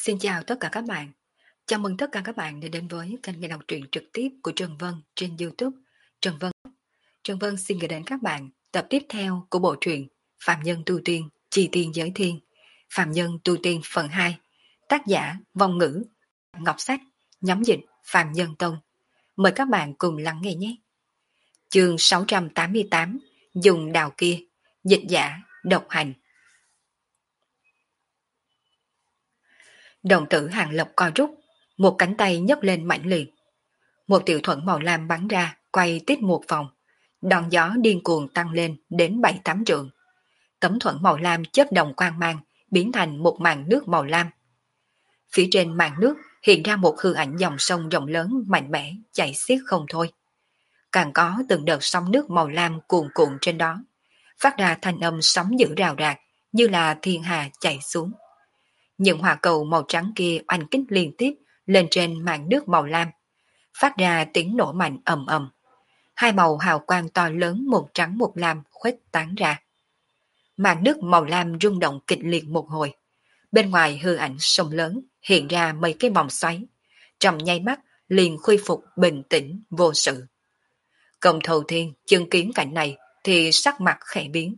Xin chào tất cả các bạn. Chào mừng tất cả các bạn đã đến với kênh nghe đọc truyện trực tiếp của Trần Vân trên YouTube. Trần Vân. Trần Vân xin gửi đến các bạn tập tiếp theo của bộ truyện Phạm Nhân Tu Tiên, Chi Tiên Giới Thiên, Phạm Nhân Tu Tiên phần 2, tác giả Vong Ngữ, Ngọc Sách, nhóm dịch Phạm Nhân Tông. Mời các bạn cùng lắng nghe nhé. Chương 688, dùng đào kia, dịch giả, độc hành. Đồng tử Hàng Lập co rút, một cánh tay nhấc lên mạnh liệt. Một tiểu thuẫn màu lam bắn ra, quay tít một vòng. Đòn gió điên cuồng tăng lên đến 7-8 trượng. Tấm thuẫn màu lam chớp đồng quang mang, biến thành một màn nước màu lam. Phía trên màn nước hiện ra một hư ảnh dòng sông rộng lớn mạnh mẽ, chảy xiết không thôi. Càng có từng đợt sóng nước màu lam cuồn cuộn trên đó, phát ra thanh âm sóng dữ rào rạc, như là thiên hà chảy xuống. Những hỏa cầu màu trắng kia oanh kích liên tiếp lên trên màn nước màu lam, phát ra tiếng nổ mạnh ầm ầm. Hai màu hào quang to lớn một trắng một lam khuếch tán ra. Màn nước màu lam rung động kịch liệt một hồi. Bên ngoài hư ảnh sông lớn hiện ra mấy cái vòng xoáy. Trong nháy mắt liền khôi phục bình tĩnh vô sự. Công Thầu Thiên chứng kiến cảnh này thì sắc mặt khẽ biến.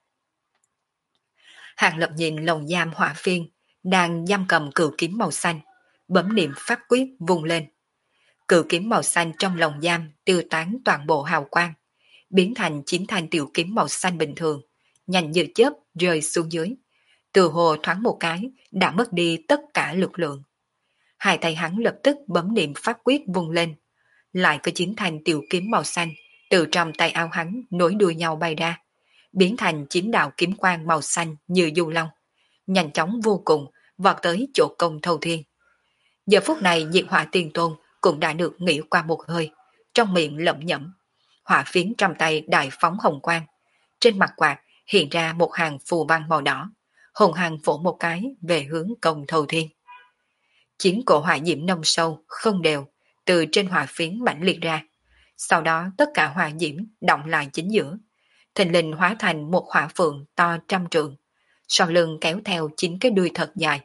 Hàng Lập nhìn lồng giam hỏa phiên đang giam cầm cửu kiếm màu xanh, bấm niệm pháp quyết vùng lên. Cửu kiếm màu xanh trong lồng giam tiêu tán toàn bộ hào quang, biến thành 9 thanh tiểu kiếm màu xanh bình thường, nhanh như chớp rơi xuống dưới. Từ hồ thoáng một cái đã mất đi tất cả lực lượng. Hai tay hắn lập tức bấm niệm pháp quyết vùng lên, lại có 9 thanh tiểu kiếm màu xanh từ trong tay áo hắn nối đuôi nhau bay ra, biến thành 9 đạo kiếm quang màu xanh như du long, nhanh chóng vô cùng vọt tới chỗ Công Thâu Thiên. Giờ phút này Diệt Hỏa Tiên Tôn cũng đã được nghỉ qua một hơi, trong miệng lẩm nhẩm. Hỏa phiến trong tay đại phóng hồng quang, trên mặt quạt hiện ra một hàng phù văn màu đỏ, hùng hăng vỗ một cái về hướng Công Thâu Thiên. Chín cổ hỏa diễm nông sâu không đều từ trên hỏa phiến mãnh liệt ra, sau đó tất cả hỏa diễm động lại chính giữa, thình lình hóa thành một hỏa phượng to 100 trượng, sau lưng kéo theo 9 cái đuôi thật dài.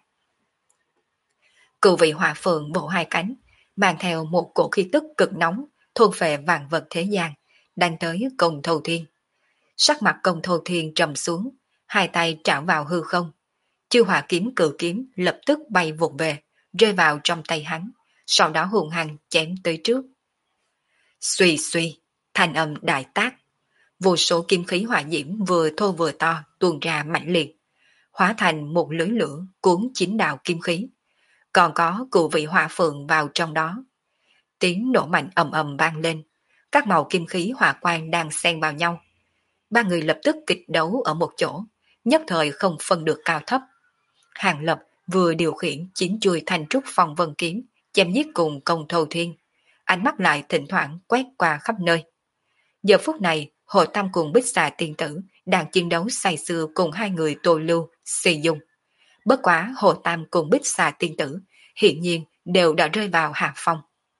Cựu vị hỏa phượng vỗ hai cánh, mang theo một cổ khí tức cực nóng, thôn phệ vạn vật thế gian, đang tới Công Thâu Thiên. Sắc mặt Công Thâu Thiên trầm xuống, hai tay trảo vào hư không. Chư hỏa kiếm cự kiếm lập tức bay vụt về, rơi vào trong tay hắn, sau đó hùng hăng chém tới trước. Xuy xuy, thanh âm đại tác. Vô số kim khí hỏa diễm vừa thô vừa to tuôn ra mạnh liệt, hóa thành một lưới lửa cuốn 9 đạo kim khí. Còn có cụ vị hỏa phượng vào trong đó. Tiếng nổ mạnh ầm ầm vang lên, các màu kim khí hỏa quang đang xen vào nhau. Ba người lập tức kịch đấu ở một chỗ, nhất thời không phân được cao thấp. Hàng Lập vừa điều khiển 9 chuôi thanh trúc phong vân kiếm, chém giết cùng Công Thâu Thiên, ánh mắt lại thỉnh thoảng quét qua khắp nơi. Giờ phút này, Hồ Tam cùng Bích Xà Tiên Tử đang chiến đấu say sưa cùng hai người Tô Lưu, Xì Dung. Bất quá Hồ Tam cùng Bích Xà Tiên Tử hiện nhiên đều đã rơi vào hạ phong.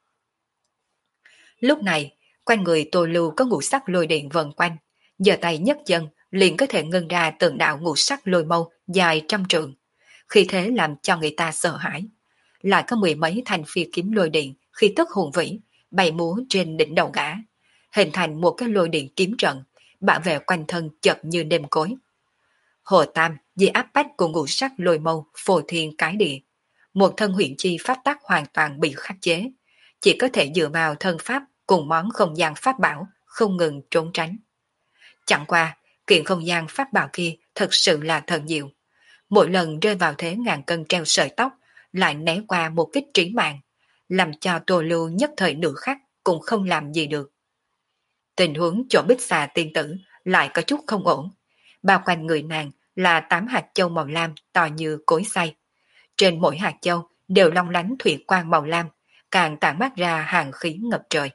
Lúc này, quanh người Tô Lưu có ngũ sắc lôi điện vần quanh, giơ tay nhấc chân liền có thể ngưng ra từng đạo ngũ sắc lôi mâu dài 100 trượng, khi thế làm cho người ta sợ hãi. Lại có mười mấy thanh phi kiếm lôi điện khi tức hùng vĩ bay múa trên đỉnh đầu gã, hình thành một cái lôi điện kiếm trận, bảo vệ quanh thân chật như đêm cối. Hồ Tam vì áp bách của ngũ sắc lôi mâu phô thiên cái địa, một thân huyện chi pháp tắc hoàn toàn bị khắc chế, chỉ có thể dựa vào thân pháp cùng món không gian pháp bảo không ngừng trốn tránh. Chẳng qua, kiện không gian pháp bảo kia thật sự là thần diệu. Mỗi lần rơi vào thế ngàn cân treo sợi tóc, lại né qua một kích trí mạng, làm cho Tô Lưu nhất thời nửa khắc cũng không làm gì được. Tình huống chỗ Bích Xà Tiên Tử lại có chút không ổn. Bao quanh người nàng là 8 hạt châu màu lam to như cối xay. Trên mỗi hạt châu đều long lánh thủy quang màu lam, càng tản mát ra hàng khí ngập trời.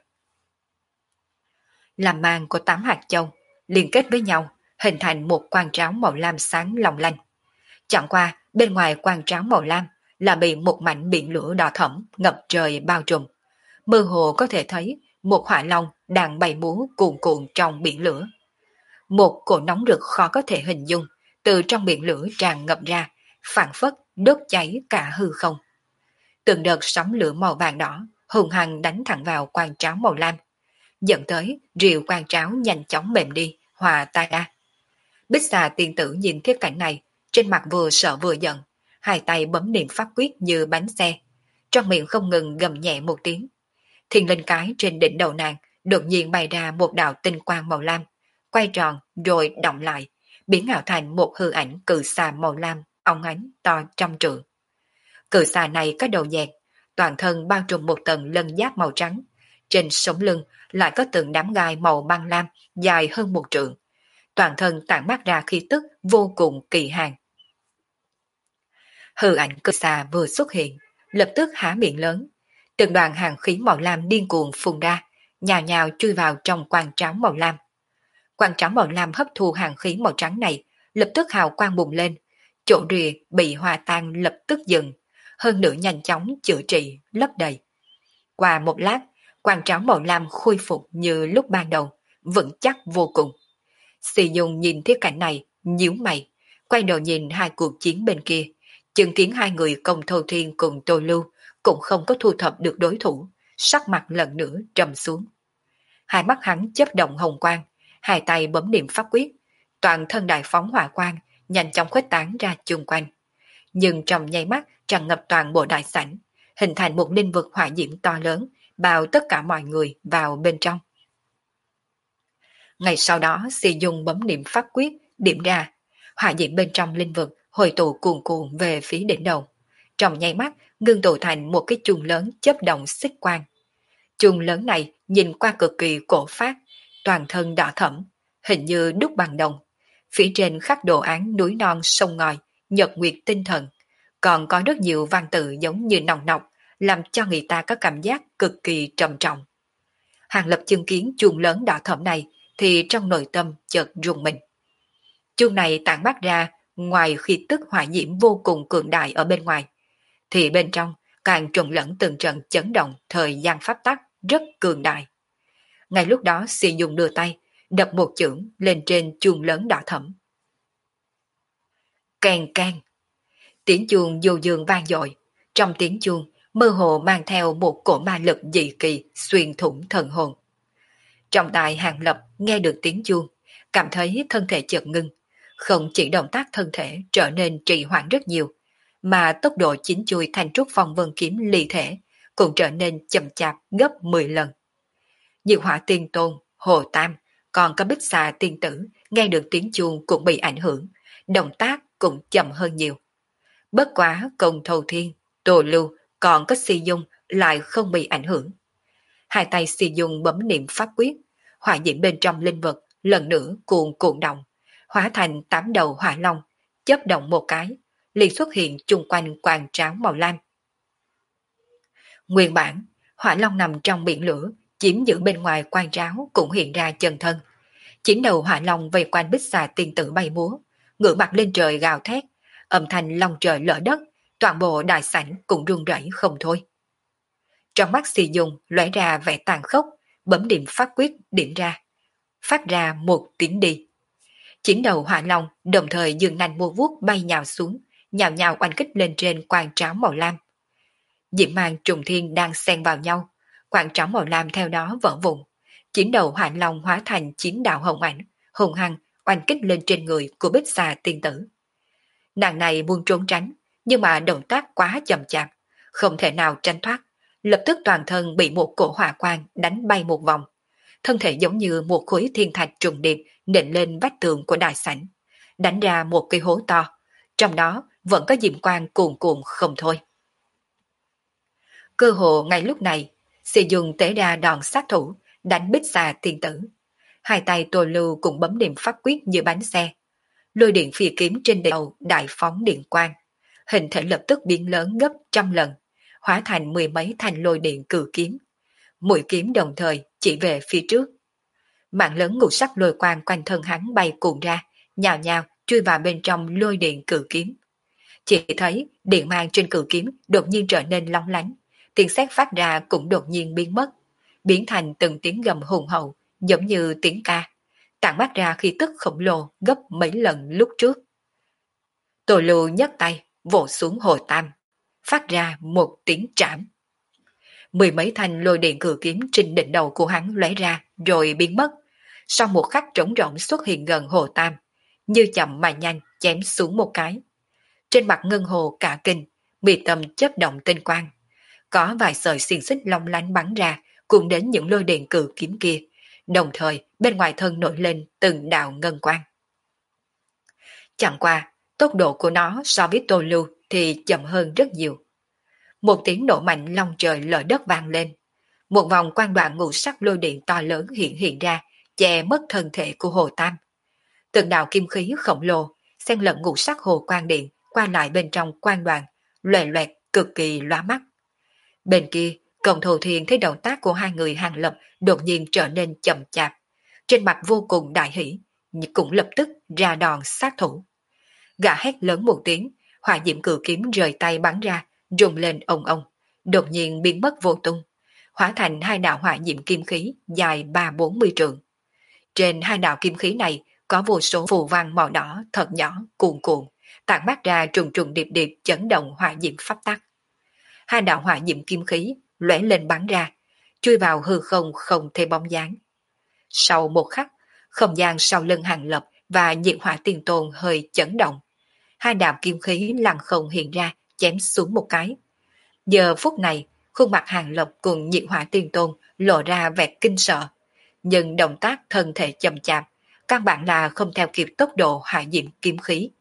Làm mang của 8 hạt châu liên kết với nhau, hình thành một quang tráo màu lam sáng long lanh. Chẳng qua, bên ngoài quang tráo màu lam là bị một mảnh biển lửa đỏ thẫm ngập trời bao trùm. Mơ hồ có thể thấy một hỏa long đang bay múa cuồn cuộn trong biển lửa. Một cỗ nóng rực khó có thể hình dung từ trong biển lửa tràn ngập ra, phảng phất đốt cháy cả hư không. Từng đợt sóng lửa màu vàng đỏ hùng hăng đánh thẳng vào quan tráo màu lam, dẫn tới rìu quan tráo nhanh chóng mềm đi, hòa tan ra. Bích xà tiên tử nhìn thiết cảnh này, trên mặt vừa sợ vừa giận, hai tay bấm niệm pháp quyết như bánh xe, trong miệng không ngừng gầm nhẹ một tiếng. Thiên linh cái trên đỉnh đầu nàng đột nhiên bày ra một đạo tinh quang màu lam, quay tròn rồi động lại, biến ảo thành một hư ảnh cự xà màu lam, óng ánh to trăm trượng. Cự xà này có đầu dẹt, toàn thân bao trùm một tầng lân giáp màu trắng, trên sống lưng lại có từng đám gai màu băng lam dài hơn một trượng, toàn thân tản mát ra khí tức vô cùng kỳ hàn. Hư ảnh cự xà vừa xuất hiện, lập tức há miệng lớn, từng đoàn hàng khí màu lam điên cuồng phun ra, nhào nhào chui vào trong quan tráo màu lam. Quan tráo màu lam hấp thu hàng khí màu trắng này, lập tức hào quang bùng lên, chỗ rìa bị hòa tan lập tức dừng, hơn nữa nhanh chóng chữa trị, lấp đầy. Qua một lát, quan tráo màu lam khôi phục như lúc ban đầu, vững chắc vô cùng. Xì Dung nhìn thiết cảnh này, nhíu mày, quay đầu nhìn hai cuộc chiến bên kia, chứng kiến hai người Công Thâu Thiên cùng Tô Lưu cũng không có thu thập được đối thủ, sắc mặt lần nữa trầm xuống. Hai mắt hắn chớp động hồng quang, hai tay bấm niệm pháp quyết, toàn thân đại phóng hỏa quang, nhanh chóng khuếch tán ra chung quanh. Nhưng trong nháy mắt tràn ngập toàn bộ đại sảnh, hình thành một linh vực hỏa diễm to lớn, bao tất cả mọi người vào bên trong. Ngày sau đó, Xì Dung bấm niệm pháp quyết, điểm ra, hỏa diễm bên trong linh vực hồi tụ cuồn cuộn về phía đỉnh đầu. Trong nháy mắt, ngưng tụ thành một cái chuông lớn chớp động xích quang. Chuông lớn này nhìn qua cực kỳ cổ phát, toàn thân đỏ thẫm, hình như đúc bằng đồng. Phía trên khắc đồ án núi non sông ngòi, nhật nguyệt tinh thần, còn có rất nhiều văn tự giống như nòng nọc, làm cho người ta có cảm giác cực kỳ trầm trọng. Hàng Lập chứng kiến chuông lớn đỏ thẫm này thì trong nội tâm chợt rùng mình. Chuông này tản mát ra ngoài khí tức hỏa diễm vô cùng cường đại ở bên ngoài, thì bên trong càng trộn lẫn từng trận chấn động thời gian pháp tắc rất cường đại. Ngay lúc đó Xì Dung đưa tay, đập một chưởng lên trên chuông lớn đỏ thẫm. Keng keng, tiếng chuông du dương vang dội, trong tiếng chuông mơ hồ mang theo một cổ ma lực dị kỳ xuyên thủng thần hồn. Trong tai Hàng Lập nghe được tiếng chuông, cảm thấy thân thể chợt ngưng, không chỉ động tác thân thể trở nên trì hoãn rất nhiều, mà tốc độ chín chui thành trúc phong vân kiếm ly thể cũng trở nên chậm chạp gấp 10 lần. Diệu Hỏa Tiên Tôn, Hồ Tam, còn có Bích Xà Tiên Tử nghe được tiếng chuông cũng bị ảnh hưởng, động tác cũng chậm hơn nhiều. Bất quá Công Thâu Thiên, Tô Lưu còn có Si Dung lại không bị ảnh hưởng. Hai tay Si Dung bấm niệm pháp quyết, hỏa diễm bên trong linh vật lần nữa cuồn cuộn động, hóa thành 8 đầu hỏa long, chớp động một cái, liền xuất hiện chung quanh quan tráo màu lam. Nguyên bản, hỏa long nằm trong biển lửa, chiếm giữ bên ngoài quan tráo cũng hiện ra chân thân. 9 đầu hỏa long vây quanh Bích Xà Tiên Tử bay múa, ngửa mặt lên trời gào thét, âm thanh long trời lở đất, toàn bộ đại sảnh cũng rung rẩy không thôi. Trong mắt Si Dung lóe ra vẻ tàn khốc, bấm điểm pháp quyết điểm ra, phát ra một tiếng đi. 9 đầu hỏa long đồng thời dừng nành mua vuốt bay nhào xuống, nhào nhào oanh kích lên trên quan tráo màu lam. Diễm mang trùng thiên đang xen vào nhau, quan tráo màu lam theo đó vỡ vụn. 9 đầu hỏa long hóa thành 9 đạo hồng ảnh, hùng hăng oanh kích lên trên người của Bích Xà Tiên Tử. Nàng này muốn trốn tránh, nhưng mà động tác quá chậm chạp, không thể nào tránh thoát, lập tức toàn thân bị một cổ hỏa quang đánh bay một vòng. Thân thể giống như một khối thiên thạch trùng điệp nện lên vách tường của đại sảnh, đánh ra một cái hố to, trong đó vẫn có diệm quang cuồn cuộn không thôi. Cơ hồ ngay lúc này, Sĩ Dung tế ra đòn sát thủ, đánh Bích Xà Tiên Tử. Hai tay Tô Lưu cũng bấm niệm pháp quyết như bánh xe. Lôi điện phi kiếm trên đầu đại phóng điện quang, hình thể lập tức biến lớn gấp 100 lần, hóa thành 10 mấy thanh lôi điện cử kiếm. Mũi kiếm đồng thời chỉ về phía trước. Mạng lớn ngũ sắc lôi quang quanh thân hắn bay cuộn ra, nhào nhào chui vào bên trong lôi điện cử kiếm. Chỉ thấy điện mang trên cử kiếm đột nhiên trở nên long lánh, tiếng sét phát ra cũng đột nhiên biến mất, biến thành từng tiếng gầm hùng hậu, giống như tiếng ca, tản mát ra khí tức khổng lồ gấp mấy lần lúc trước. Tô Lưu nhấc tay, vỗ xuống Hồ Tam, phát ra một tiếng trảm. Mười mấy thanh lôi điện cử kiếm trên đỉnh đầu của hắn lóe ra rồi biến mất. Sau một khắc trống rỗng xuất hiện gần Hồ Tam, như chậm mà nhanh chém xuống một cái. Trên mặt ngân hồ cả kinh, mi tâm chớp động tinh quang. Có vài sợi xiềng xích long lánh bắn ra, cùng đến những lôi điện cử kiếm kia. Đồng thời bên ngoài thân nổi lên từng đạo ngân quang. Chẳng qua, tốc độ của nó so với Tô Lưu thì chậm hơn rất nhiều. Một tiếng nổ mạnh long trời lở đất vang lên. Một vòng quang đoạn ngũ sắc lôi điện to lớn hiện ra, che mất thân thể của Hồ Tam. Từng đạo kim khí khổng lồ, xen lẫn ngũ sắc hồ quang điện qua lại bên trong quang đoạn, loè loẹt cực kỳ lóa mắt. Bên kia, Cộng Thù Thiên thấy động tác của hai người Hàng Lập đột nhiên trở nên chậm chạp, trên mặt vô cùng đại hỷ, nhưng cũng lập tức ra đòn sát thủ. Gã hét lớn một tiếng, hỏa diễm cự kiếm rời tay bắn ra, rung lên ông ông, đột nhiên biến mất vô tung, hóa thành hai đạo hỏa diễm kim khí dài 30-40 trượng. Trên hai đạo kim khí này có vô số phù văn màu đỏ thật nhỏ cuồn cuộn, tản mát ra trùng trùng điệp điệp chấn động hỏa diễm pháp tắc. Hai đạo hỏa diễm kim khí lóe lên bắn ra, chui vào hư không không thấy bóng dáng. Sau một khắc, không gian sau lưng Hàng Lập và Nhiệt Hỏa Tiên Tôn hơi chấn động. Hai đạo kim khí lặng không hiện ra, chém xuống một cái. Giờ phút này, khuôn mặt Hàng Lập cùng Nhiệt Hỏa Tiên Tôn lộ ra vẻ kinh sợ, nhưng động tác thân thể chậm chạp, căn bản là không theo kịp tốc độ hỏa diễm kim khí.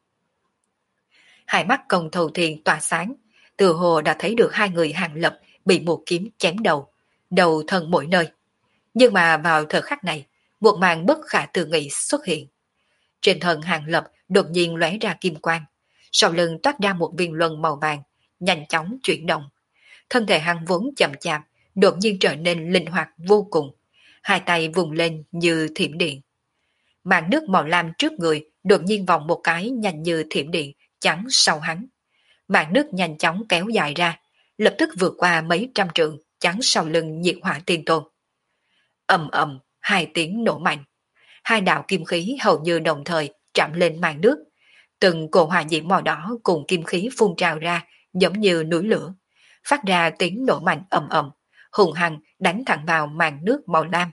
Hai mắt Công Thù Thiên tỏa sáng, từ hồ đã thấy được hai người Hàng Lập bị một kiếm chém đầu thân mỗi nơi. Nhưng mà vào thời khắc này, một màn bất khả tư nghị xuất hiện. Trên thân Hàng Lập đột nhiên lóe ra kim quang, sau lưng toát ra một viên luân màu vàng, nhanh chóng chuyển động. Thân thể hắn vốn chậm chạp, đột nhiên trở nên linh hoạt vô cùng, hai tay vùng lên như thiểm điện. Màn nước màu lam trước người đột nhiên vòng một cái nhanh như thiểm điện chắn sau hắn. Màn nước nhanh chóng kéo dài ra, lập tức vượt qua mấy trăm trượng chắn sau lưng Nhiệt Hỏa Tiên Tôn. Ầm ầm, hai tiếng nổ mạnh. Hai đạo kim khí hầu như đồng thời chạm lên màn nước. Từng cỗ hỏa diễm màu đỏ cùng kim khí phun trào ra giống như núi lửa, phát ra tiếng nổ mạnh ầm ầm, hùng hăng đánh thẳng vào màn nước màu lam.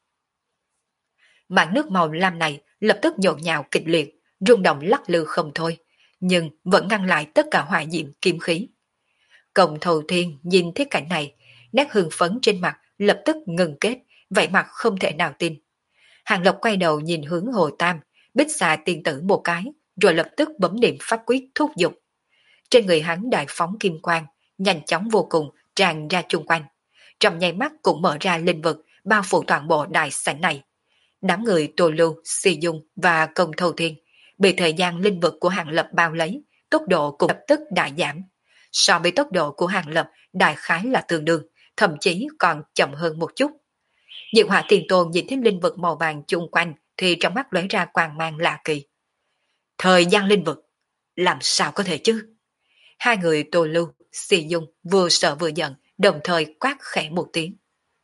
Màn nước màu lam này lập tức nhộn nhạo kịch liệt, rung động lắc lư không thôi, nhưng vẫn ngăn lại tất cả hỏa diễm kim khí. Cộng Thầu Thiên nhìn thấy cảnh này, nét hưng phấn trên mặt lập tức ngừng kết, vẻ mặt không thể nào tin. Hàng Lập quay đầu nhìn hướng Hồ Tam, bích xà tiên tử một cái, rồi lập tức bấm niệm pháp quyết thúc giục. Trên người hắn đại phóng kim quang, nhanh chóng vô cùng tràn ra chung quanh. Trong nháy mắt cũng mở ra linh vực, bao phủ toàn bộ đại sảnh này. Đám người Tô Lưu, Si Dung và Công Thâu Thiên bị thời gian linh vực của Hàng Lập bao lấy, tốc độ cũng lập tức đại giảm. So với tốc độ của Hàng Lập đại khái là tương đương, thậm chí còn chậm hơn một chút. Diệu Hỏa Tiền Tôn nhìn thấy linh vực màu vàng chung quanh thì trong mắt lóe ra quang mang lạ kỳ. Thời gian linh vực, làm sao có thể chứ? Hai người Tô Lưu, Si Dung vừa sợ vừa giận, đồng thời quát khẽ một tiếng.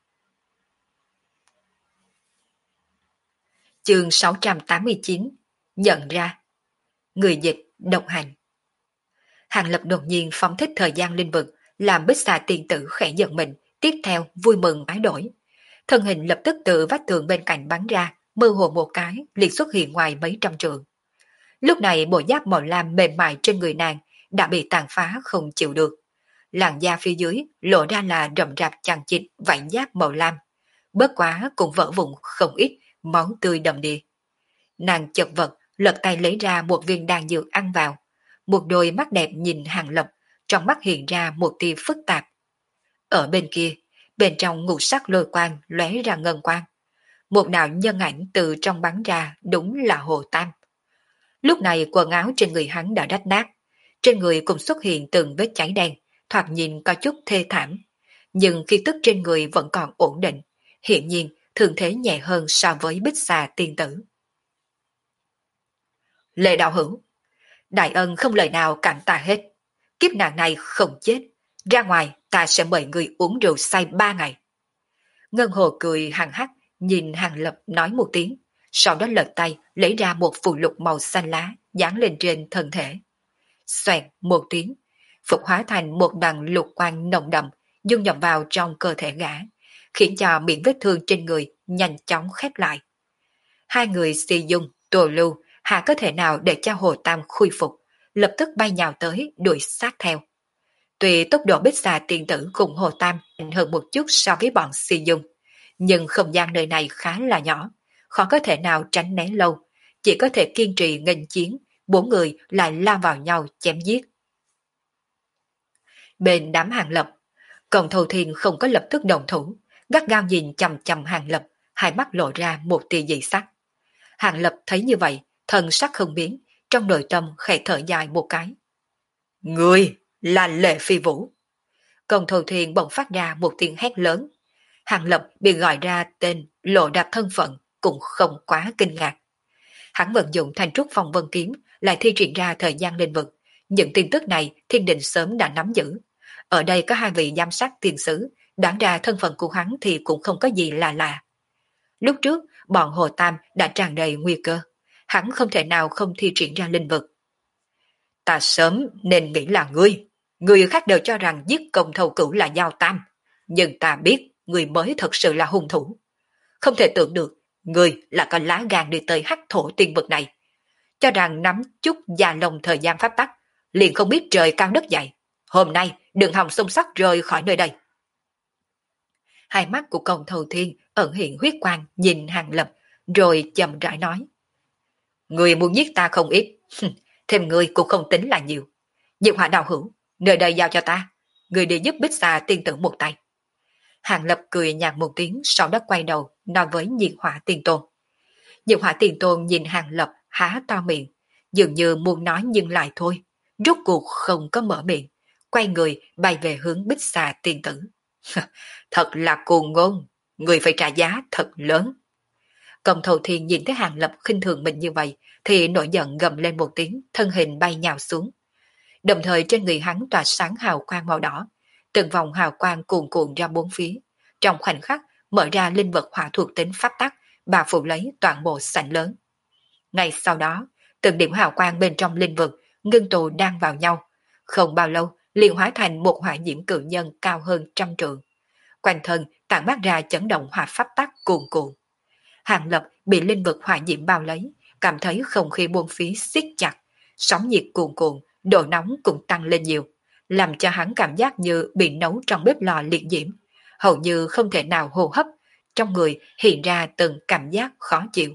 Chương 689, nhận ra. Người dịch độc hành. Hàng Lập đột nhiên phóng thích thời gian linh vực, làm bích xà tiên tử khẽ giận mình, tiếp theo vui mừng bái đổi. Thân hình lập tức từ vách tường bên cạnh bắn ra, mơ hồ một cái, liền xuất hiện ngoài mấy trăm trượng. Lúc này bộ giáp màu lam mềm mại trên người nàng đã bị tàn phá không chịu được. Làn da phía dưới lộ ra là rậm rạp chằng chịt vảy giáp màu lam. Bớt quá cũng vỡ vụn không ít, máu tươi đầm đìa. Nàng chật vật, lật tay lấy ra một viên đan dược ăn vào. Một đôi mắt đẹp nhìn Hàng Lập, trong mắt hiện ra một tia phức tạp. Ở bên kia, bên trong ngũ sắc lôi quang lóe ra ngân quang. Một đạo nhân ảnh từ trong bắn ra đúng là Hồ Tam. Lúc này quần áo trên người hắn đã rách nát, trên người cũng xuất hiện từng vết cháy đen, thoạt nhìn có chút thê thảm. Nhưng khi tức trên người vẫn còn ổn định, hiện nhiên thường thế nhẹ hơn so với bích xà tiên tử. Lệ đạo hữu, đại ân không lời nào cảm tạ hết. Kiếp nạn này không chết, ra ngoài ta sẽ mời người uống rượu say 3 ngày. Ngân Hồ cười hằng hắc, nhìn Hàng Lập nói một tiếng, sau đó lật tay lấy ra một phù lục màu xanh lá dán lên trên thân thể. xoẹt một tiếng, phục hóa thành một đoàn lục quang nồng đậm, dung nhập vào trong cơ thể gã, khiến cho miệng vết thương trên người nhanh chóng khép lại. Hai người Si Dung, Tô Lưu hạ có thể nào để cho Hồ Tam khôi phục, lập tức bay nhào tới đuổi sát theo. Tuy tốc độ Bích Xà tiên tử cùng Hồ Tam nhanh hơn một chút so với bọn Si Dung, nhưng không gian nơi này khá là nhỏ, khó có thể nào tránh né lâu, chỉ có thể kiên trì nghênh chiến, bốn người lại lao vào nhau chém giết. Bên đám Hàng Lập, Cộng Thâu Thiên không có lập tức đồng thủ, gắt gao nhìn chằm chằm Hàng Lập, hai mắt lộ ra một tia dị sắc. Hàng Lập thấy như vậy, thần sắc không biến, trong nội tâm khẽ thở dài một cái. Người là Lệ Phi Vũ. Cộng Thâu Thiên bỗng phát ra một tiếng hét lớn. Hàng Lập bị gọi ra tên, lộ đạt thân phận, cũng không quá kinh ngạc. Hắn vận dụng thành trúc phong vân kiếm, lại thi triển ra thời gian linh vực. Những tin tức này thiên đình sớm đã nắm giữ. Ở đây có hai vị giám sát tiền sứ, đoán ra thân phận của hắn thì cũng không có gì là lạ. Lúc trước, bọn Hồ Tam đã tràn đầy nguy cơ. Hắn không thể nào không thi triển ra linh vực. Ta sớm nên nghĩ là ngươi. Người khác đều cho rằng giết Công Thâu Cửu là Giao Tam. Nhưng ta biết người mới thật sự là hung thủ. Không thể tưởng được, người là có lá gan đi tới hắc thổ tiên vực này. Cho rằng nắm chút già lông thời gian pháp tắc, liền không biết trời cao đất dày. Hôm nay đừng hòng xông sắc rời khỏi nơi đây. Hai mắt của Công Thâu Thiên ẩn hiện huyết quang nhìn Hàng Lập, rồi chậm rãi nói. Người muốn giết ta không ít, thêm người cũng không tính là nhiều. Diệu Hỏa đạo hữu, nơi đây giao cho ta, người đi giúp Bích Xà tiên tử một tay. Hàng Lập cười nhạt một tiếng, sau đó quay đầu nói với Diệu Hỏa Tiên Tôn. Diệu Hỏa Tiên Tôn nhìn Hàng Lập há to miệng, dường như muốn nói nhưng lại thôi, rốt cuộc không có mở miệng, quay người bay về hướng Bích Xà tiên tử. Thật là cuồng ngôn, người phải trả giá thật lớn. Công Thâu Thiên nhìn thấy Hàng Lập khinh thường mình như vậy, thì nổi giận gầm lên một tiếng, thân hình bay nhào xuống. Đồng thời trên người hắn tỏa sáng hào quang màu đỏ, từng vòng hào quang cuồn cuộn ra bốn phía, trong khoảnh khắc mở ra linh vật hỏa thuộc tính pháp tắc, bao phủ lấy toàn bộ sảnh lớn. Ngay sau đó, từng điểm hào quang bên trong linh vực ngưng tụ đang vào nhau, không bao lâu liền hóa thành một hỏa diễm cự nhân cao hơn 100 trượng. Quanh thân tản mát ra chấn động hỏa pháp tắc cuồn cuộn. Hàng Lập bị linh vực hỏa diễm bao lấy, cảm thấy không khí buông phía siết chặt, sóng nhiệt cuồn cuộn, độ nóng cũng tăng lên nhiều, làm cho hắn cảm giác như bị nấu trong bếp lò liệt diễm, hầu như không thể nào hô hấp, trong người hiện ra từng cảm giác khó chịu.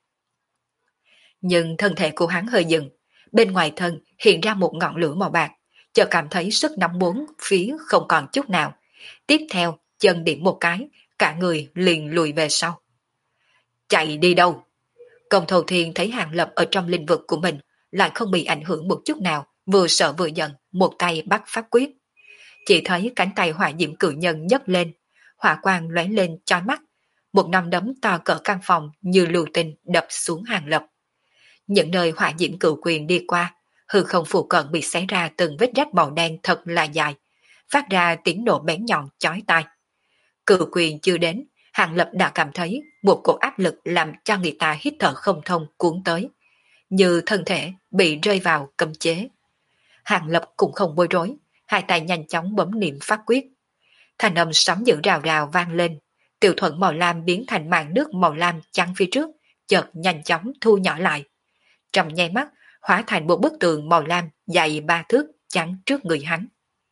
Nhưng thân thể của hắn hơi dừng, bên ngoài thân hiện ra một ngọn lửa màu bạc, chợt cảm thấy sức nóng bốn phía không còn chút nào. Tiếp theo, chân điểm một cái, cả người liền lùi về sau. Chạy đi đâu? Công Thâu Thiên thấy Hàng Lập ở trong lĩnh vực của mình lại không bị ảnh hưởng một chút nào, vừa sợ vừa giận, một tay bắt pháp quyết. Chỉ thấy cánh tay hỏa diễm cự nhân nhấc lên, hỏa quang lóe lên chói mắt, một nắm đấm to cỡ căn phòng như lưu tinh đập xuống Hàng Lập. Những nơi hỏa diễm cự quyền đi qua, hư không phụ cận bị xé ra từng vết rách màu đen thật là dài, phát ra tiếng nổ bén nhọn chói tai. Cự quyền chưa đến, Hàng Lập đã cảm thấy một cỗ áp lực làm cho người ta hít thở không thông cuốn tới, như thân thể bị rơi vào cấm chế. Hàng Lập cũng không bối rối, hai tay nhanh chóng bấm niệm pháp quyết. Thanh âm sấm dữ rào rào vang lên, tiểu thuận màu lam biến thành màn nước màu lam chắn phía trước, chợt nhanh chóng thu nhỏ lại. Trong nháy mắt, hóa thành một bức tường màu lam dài 3 thước chắn trước người hắn.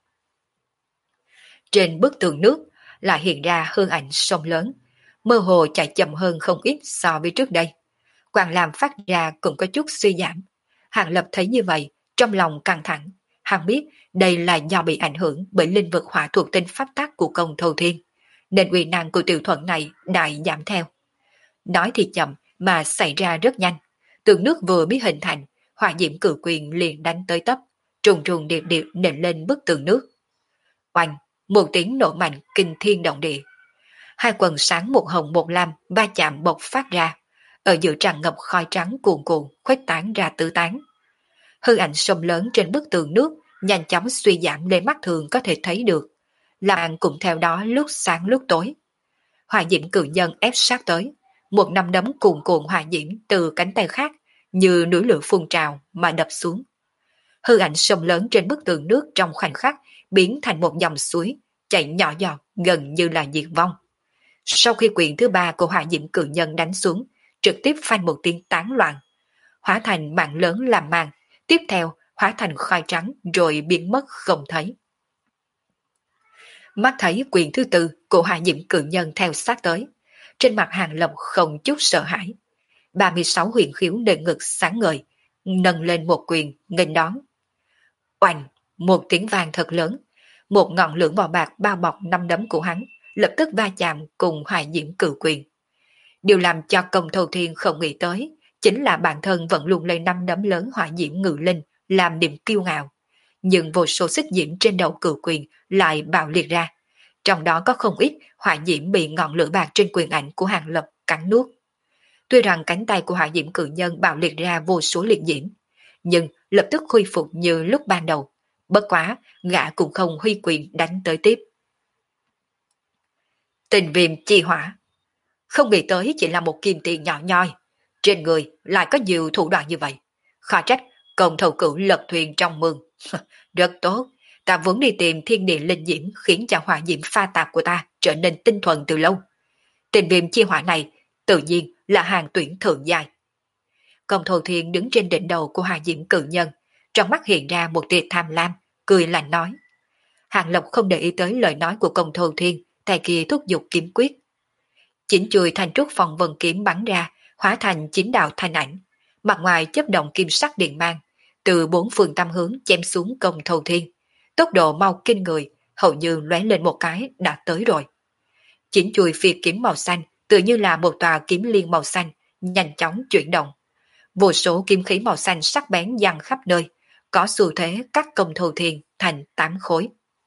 Trên bức tường nước lại hiện ra hư ảnh sông lớn, mơ hồ chạy chậm hơn không ít so với trước đây. Quang Lam phát ra cũng có chút suy giảm. Hàng Lập thấy như vậy, trong lòng căng thẳng. Hắn biết đây là do bị ảnh hưởng bởi linh vực hỏa thuộc tính pháp tắc của Công Thâu Thiên, nên uy năng của tiểu thuận này đại giảm theo. Nói thì chậm mà xảy ra rất nhanh. Tường nước vừa mới hình thành, hỏa diễm cử quyền liền đánh tới tấp, trùng trùng điệp điệp nện lên bức tường nước. Oanh, một tiếng nổ mạnh kinh thiên động địa. Hai quần sáng một hồng một lam va chạm bộc phát ra, ở giữa tràn ngập khói trắng cuồn cuộn khuếch tán ra tứ tán. Hư ảnh sông lớn trên bức tường nước nhanh chóng suy giảm lên mắt thường có thể thấy được, làng cũng theo đó lúc sáng lúc tối. Hỏa diễm cự nhân ép sát tới, một nắm đấm cuồn cuộn hỏa diễm từ cánh tay khác như núi lửa phun trào mà đập xuống. hư ảnh sông lớn trên bức tường nước trong khoảnh khắc biến thành một dòng suối, chảy nhỏ giọt gần như là diệt vong. Sau khi quyền thứ ba của hỏa diễm cự nhân đánh xuống, trực tiếp phanh một tiếng tán loạn, hóa thành mạng lớn làm màn, tiếp theo hóa thành khai trắng rồi biến mất không thấy. Mắt thấy quyền thứ tư của hỏa diễm cự nhân theo sát tới, trên mặt Hàng Lập không chút sợ hãi. 36 huyền khiếu nền ngực sáng ngời, nâng lên một quyền, nghênh đón. Oanh, một tiếng vang thật lớn, một ngọn lửa màu bạc bao bọc năm đấm của hắn, lập tức va chạm cùng hỏa diễm cự quyền. Điều làm cho Công Thâu Thiên không nghĩ tới, chính là bản thân vẫn luôn lấy năm đấm lớn hỏa diễm ngự linh làm niềm kiêu ngạo. Nhưng vô số xích diễm trên đầu cự quyền lại bạo liệt ra. Trong đó có không ít hỏa diễm bị ngọn lửa bạc trên quyền ảnh của Hàng Lập cắn nuốt. Tuy rằng cánh tay của hỏa diễm cự nhân bạo liệt ra vô số liệt diễm, nhưng lập tức khôi phục như lúc ban đầu. Bất quá, gã cũng không huy quyền đánh tới tiếp. Tình viêm chi hỏa. Không nghĩ tới chỉ là một kim tiền nhỏ nhoi. Trên người lại có nhiều thủ đoạn như vậy. Khó trách, Công Thâu Cửu lật thuyền trong mương. Rất tốt, ta vốn đi tìm thiên địa linh diễm khiến cho hỏa diễm pha tạp của ta trở nên tinh thuần từ lâu. Tình viêm chi hỏa này tự nhiên là hàng tuyển thượng giai. Công Thâu Thiên đứng trên đỉnh đầu của hỏa diễm cự nhân, trong mắt hiện ra một tia tham lam, cười lạnh nói. Hàng Lập không để ý tới lời nói của Công Thâu Thiên, tay kia thúc giục kiếm quyết. Chỉnh chùi thành trúc phòng vân kiếm bắn ra, hóa thành 9 đạo thanh ảnh, mặt ngoài chấp động kim sắc điện mang, từ 4 phương tam hướng chém xuống Công Thâu Thiên. Tốc độ mau kinh người, hầu như lóe lên một cái đã tới rồi. Chỉnh chùi phi kiếm màu xanh, tự như là một tòa kiếm liên màu xanh, nhanh chóng chuyển động. Vô số kiếm khí màu xanh sắc bén giăng khắp nơi, có xu thế cắt Công Thâu Thiên thành 8 khối.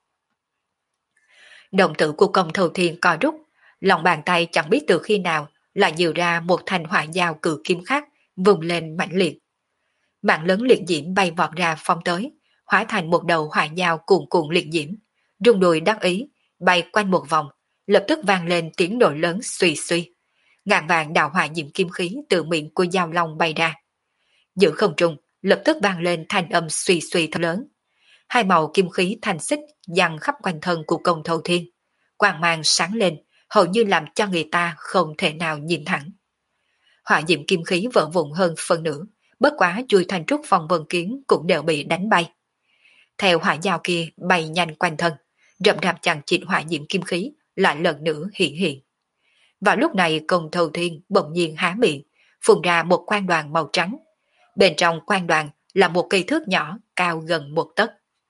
Động tử của Công Thâu Thiên co rút, lòng bàn tay chẳng biết từ khi nào lại nhiều ra một thanh hỏa dao cự kiếm khác, vùng lên mãnh liệt. Mạng lớn liệt diễm bay vọt ra phong tới, hóa thành một đầu hỏa dao cuồn cuộn liệt diễm, rung đùi đắc ý, bay quanh một vòng, lập tức vang lên tiếng nổ lớn suy suy. Ngàn vàng đạo hỏa diễm kim khí từ miệng của dao long bay ra. Giữa không trung, lập tức vang lên thanh âm suy suy thật lớn. Hai màu kim khí thành xích giăng khắp quanh thân của Công Thâu Thiên. Quang mang sáng lên, hầu như làm cho người ta không thể nào nhìn thẳng. Hỏa diễm kim khí vỡ vụn hơn phần nửa, bất quá chui thành trúc phòng vân kiến cũng đều bị đánh bay. Theo hỏa dao kia bay nhanh quanh thân, rậm rạp chằng chịt hỏa diễm kim khí lại lần nữa hiện hiện. Vào lúc này Công Thâu Thiên bỗng nhiên há miệng, phun ra một quang đoàn màu trắng. Bên trong quang đoàn là một cây thước nhỏ cao gần 1 tấc.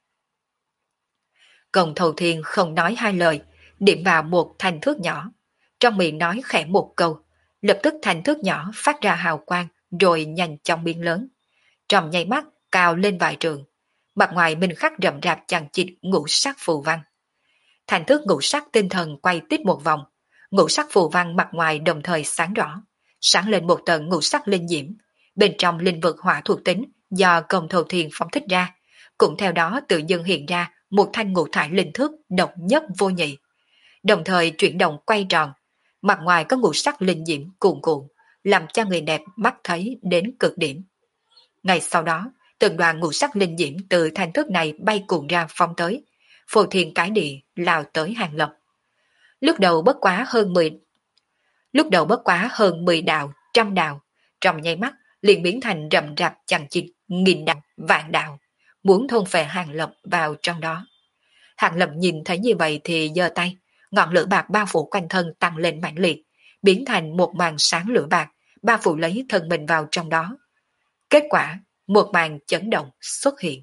Công Thâu Thiên không nói hai lời, điểm vào một thanh thước nhỏ. Trong miệng nói khẽ một câu, lập tức thanh thước nhỏ phát ra hào quang rồi nhanh chóng biến lớn. Trong nháy mắt cao lên vài trường, mặt ngoài minh khắc rậm rạp chằng chịt ngũ sắc phù văn. Thanh thước ngũ sắc tinh thần quay tít một vòng, ngũ sắc phù văn mặt ngoài đồng thời sáng rõ, sáng lên một tầng ngũ sắc linh diễm, bên trong linh vực hỏa thuộc tính do Công Thâu Thiên phóng thích ra, cũng theo đó tự dưng hiện ra một thanh ngũ thải linh thước độc nhất vô nhị, đồng thời chuyển động quay tròn, mặt ngoài có ngũ sắc linh diễm cuồn cuộn, làm cho người đẹp mắt thấy đến cực điểm. Ngay sau đó, từng đoàn ngũ sắc linh diễm từ thanh thước này bay cuộn ra phong tới, phô thiên cái địa lao tới Hàng Lập. Lúc đầu bất quá hơn 10 đạo, trăm đạo, trong nháy mắt liền biến thành rậm rạp chằng chịt nghìn đạo, vạn đạo, muốn thôn phệ Hàng Lập vào trong đó. Hàng Lập nhìn thấy như vậy thì giơ tay, ngọn lửa bạc bao phủ quanh thân tăng lên mãnh liệt, biến thành một màn sáng lửa bạc, bao phủ lấy thân mình vào trong đó. Kết quả, một màn chấn động xuất hiện.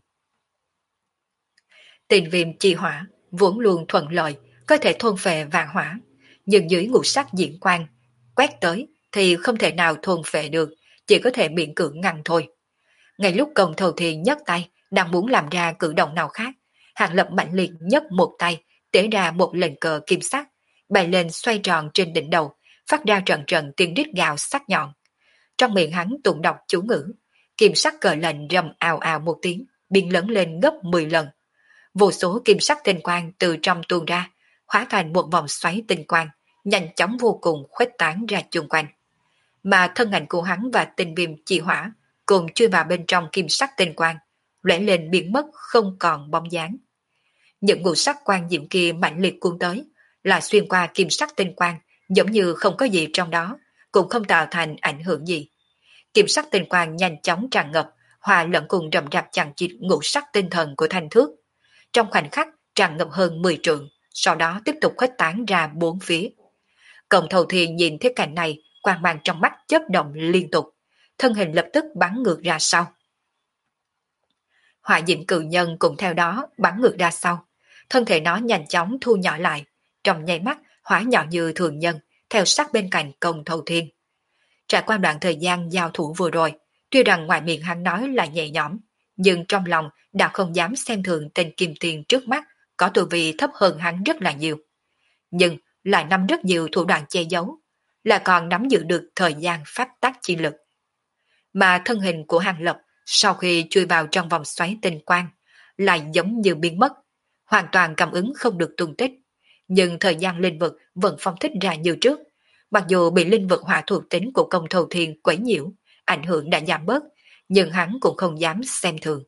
Tình viêm chi hỏa vốn luôn thuận lợi, có thể thôn phệ vạn hỏa, nhưng dưới ngũ sắc diễn quang quét tới thì không thể nào thôn phệ được, chỉ có thể miễn cưỡng ngăn thôi. Ngay lúc Công Thâu Thiên nhấc tay đang muốn làm ra cử động nào khác, Hàng Lập mạnh liệt nhấc một tay, tế ra một lệnh cờ kim sắc, bay lên xoay tròn trên đỉnh đầu, phát ra trận trận tiếng rít gào sắc nhọn. Trong miệng hắn tụng đọc chú ngữ, kim sắc cờ lệnh rầm ào ào một tiếng, biến lớn lên gấp 10 lần. Vô số kim sắc tinh quang từ trong tuôn ra, hóa thành một vòng xoáy tinh quang, nhanh chóng vô cùng khuếch tán ra chung quanh. Mà thân ảnh của hắn và tinh viêm chi hỏa cùng chui vào bên trong kim sắc tinh quang, lóe lên biến mất không còn bóng dáng. Những ngũ sắc quang diệm kia mạnh liệt cuốn tới, là xuyên qua kim sắc tinh quang, giống như không có gì trong đó, cũng không tạo thành ảnh hưởng gì. Kim sắc tinh quang nhanh chóng tràn ngập, hòa lẫn cùng rậm rạp chằng chịt ngũ sắc tinh thần của thanh thước. Trong khoảnh khắc tràn ngập hơn 10 trượng, sau đó tiếp tục khuếch tán ra bốn phía. Cộng Thầu Thiên nhìn thấy cảnh này, quang mang trong mắt chớp động liên tục, thân hình lập tức bắn ngược ra sau. Hỏa diệm cự nhân cũng theo đó bắn ngược ra sau, thân thể nó nhanh chóng thu nhỏ lại, trong nháy mắt hóa nhỏ như thường nhân, theo sát bên cạnh Công Thầu Thiên. Trải qua đoạn thời gian giao thủ vừa rồi, tuy rằng ngoài miệng hắn nói là nhẹ nhõm, nhưng trong lòng đã không dám xem thường tên Kim Tiền trước mắt, có tu vi thấp hơn hắn rất là nhiều. Nhưng lại nắm rất nhiều thủ đoạn che giấu, là còn nắm giữ được thời gian pháp tắc chi lực. Mà thân hình của Hàng Lập sau khi chui vào trong vòng xoáy tinh quang, lại giống như biến mất, hoàn toàn cảm ứng không được tung tích. Nhưng thời gian linh vực vẫn phong thích ra như trước. Mặc dù bị linh vực hỏa thuộc tính của Công Thầu Thiên quấy nhiễu, ảnh hưởng đã giảm bớt, nhưng hắn cũng không dám xem thường.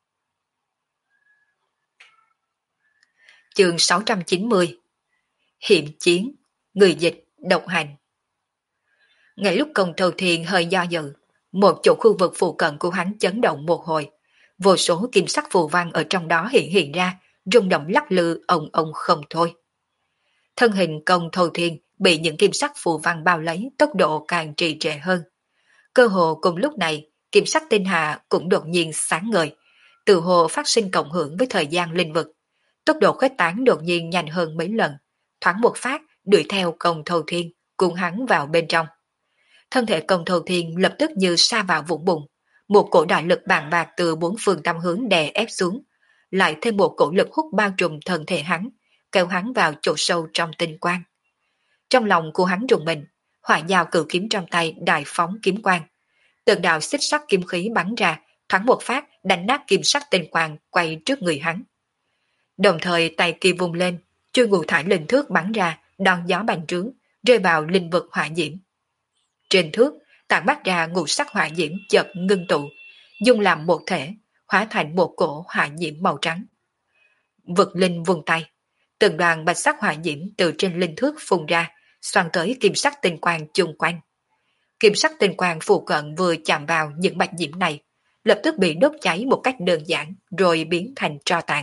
Chương 690. Hiểm chiến, người dịch, độc hành. Ngay lúc Công Thầu Thiên hơi do dự, một chỗ khu vực phụ cận của hắn chấn động một hồi, vô số kim sắc phù văn ở trong đó hiện ra, rung động lắc lư ông không thôi. Thân hình Công Thầu Thiên bị những kim sắc phù văn bao lấy, tốc độ càng trì trệ hơn. Cơ hồ cùng lúc này, kim sắc tinh hà cũng đột nhiên sáng ngời, từ hồ phát sinh cộng hưởng với thời gian linh vực. Tốc độ khuếch tán đột nhiên nhanh hơn mấy lần, thoáng một phát đuổi theo Công Thầu Thiên, cuốn hắn vào bên trong. Thân thể Công Thầu Thiên lập tức như sa vào vũng bùn, một cổ đại lực bàn bạc từ bốn phương tám hướng đè ép xuống, lại thêm một cổ lực hút bao trùm thân thể hắn, kéo hắn vào chỗ sâu trong tinh quang. Trong lòng của hắn rùng mình, hỏa dao cự kiếm trong tay đại phóng kiếm quang. Từng đạo xích sắc kim khí bắn ra, thoáng một phát đánh nát kim sắc tinh quang quay trước người hắn. Đồng thời tay kia vung lên, chui ngũ thải linh thước bắn ra, đòn gió bành trướng, rơi vào linh vực hỏa diễm. Trên thước, tản mát ra ngũ sắc hỏa diễm chợt ngưng tụ, dung làm một thể, hóa thành một cổ hỏa diễm màu trắng. Vực linh vung tay, từng đoàn bạch sắc hỏa diễm từ trên linh thước phun ra, xoắn tới kim sắc tinh quang chung quanh. Kim sắc tinh quang phụ cận vừa chạm vào những bạch diễm này, lập tức bị đốt cháy một cách đơn giản rồi biến thành tro tàn.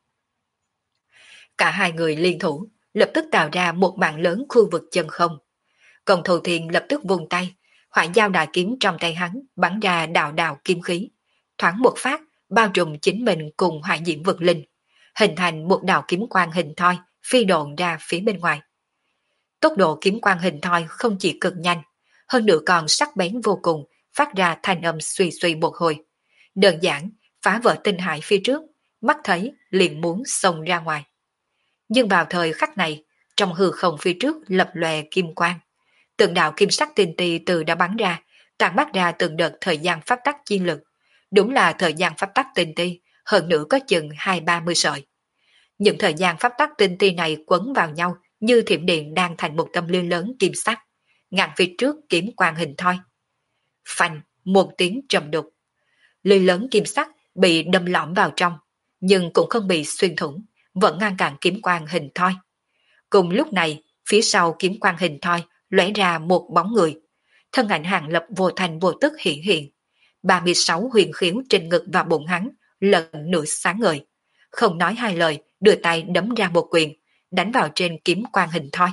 Cả hai người liên thủ, lập tức tạo ra một mạng lớn khu vực chân không. Công Thầu Thiên lập tức vung tay, hỏa dao đại kiếm trong tay hắn bắn ra đạo đạo kim khí, thoáng một phát bao trùm chính mình cùng hỏa diễm vực linh, hình thành một đạo kiếm quang hình thoi phi độn ra phía bên ngoài. Tốc độ kiếm quang hình thoi không chỉ cực nhanh, hơn nữa còn sắc bén vô cùng, phát ra thanh âm suy suy một hồi. Đơn giản phá vỡ tinh hải phía trước, mắt thấy liền muốn xông ra ngoài. Nhưng vào thời khắc này, trong hư không phía trước lập lòe kim quang. Từng đạo kim sắc tinh tì từ đã bắn ra, tàn mắt ra từng đợt thời gian pháp tắc chi lực. Đúng là thời gian pháp tắc tinh ti, hơn nữa có chừng 20-30 sợi. Những thời gian pháp tắc tinh ti này quấn vào nhau như thiểm điện đang thành một tâm lưới lớn kim sắc, ngăn phía trước kiếm quang hình thoi. Phanh, một tiếng trầm đục. Lưới lớn kim sắc bị đâm lõm vào trong, nhưng cũng không bị xuyên thủng, vẫn ngăn cản kiếm quang hình thoi. Cùng lúc này, phía sau kiếm quang hình thoi lóe ra một bóng người. Thân ảnh Hàng Lập vô thành vô tức hiện hiện. 36 huyền khiếu trên ngực và bụng hắn lần nữa sáng ngời. Không nói hai lời, đưa tay đấm ra một quyền, đánh vào trên kiếm quang hình thoi.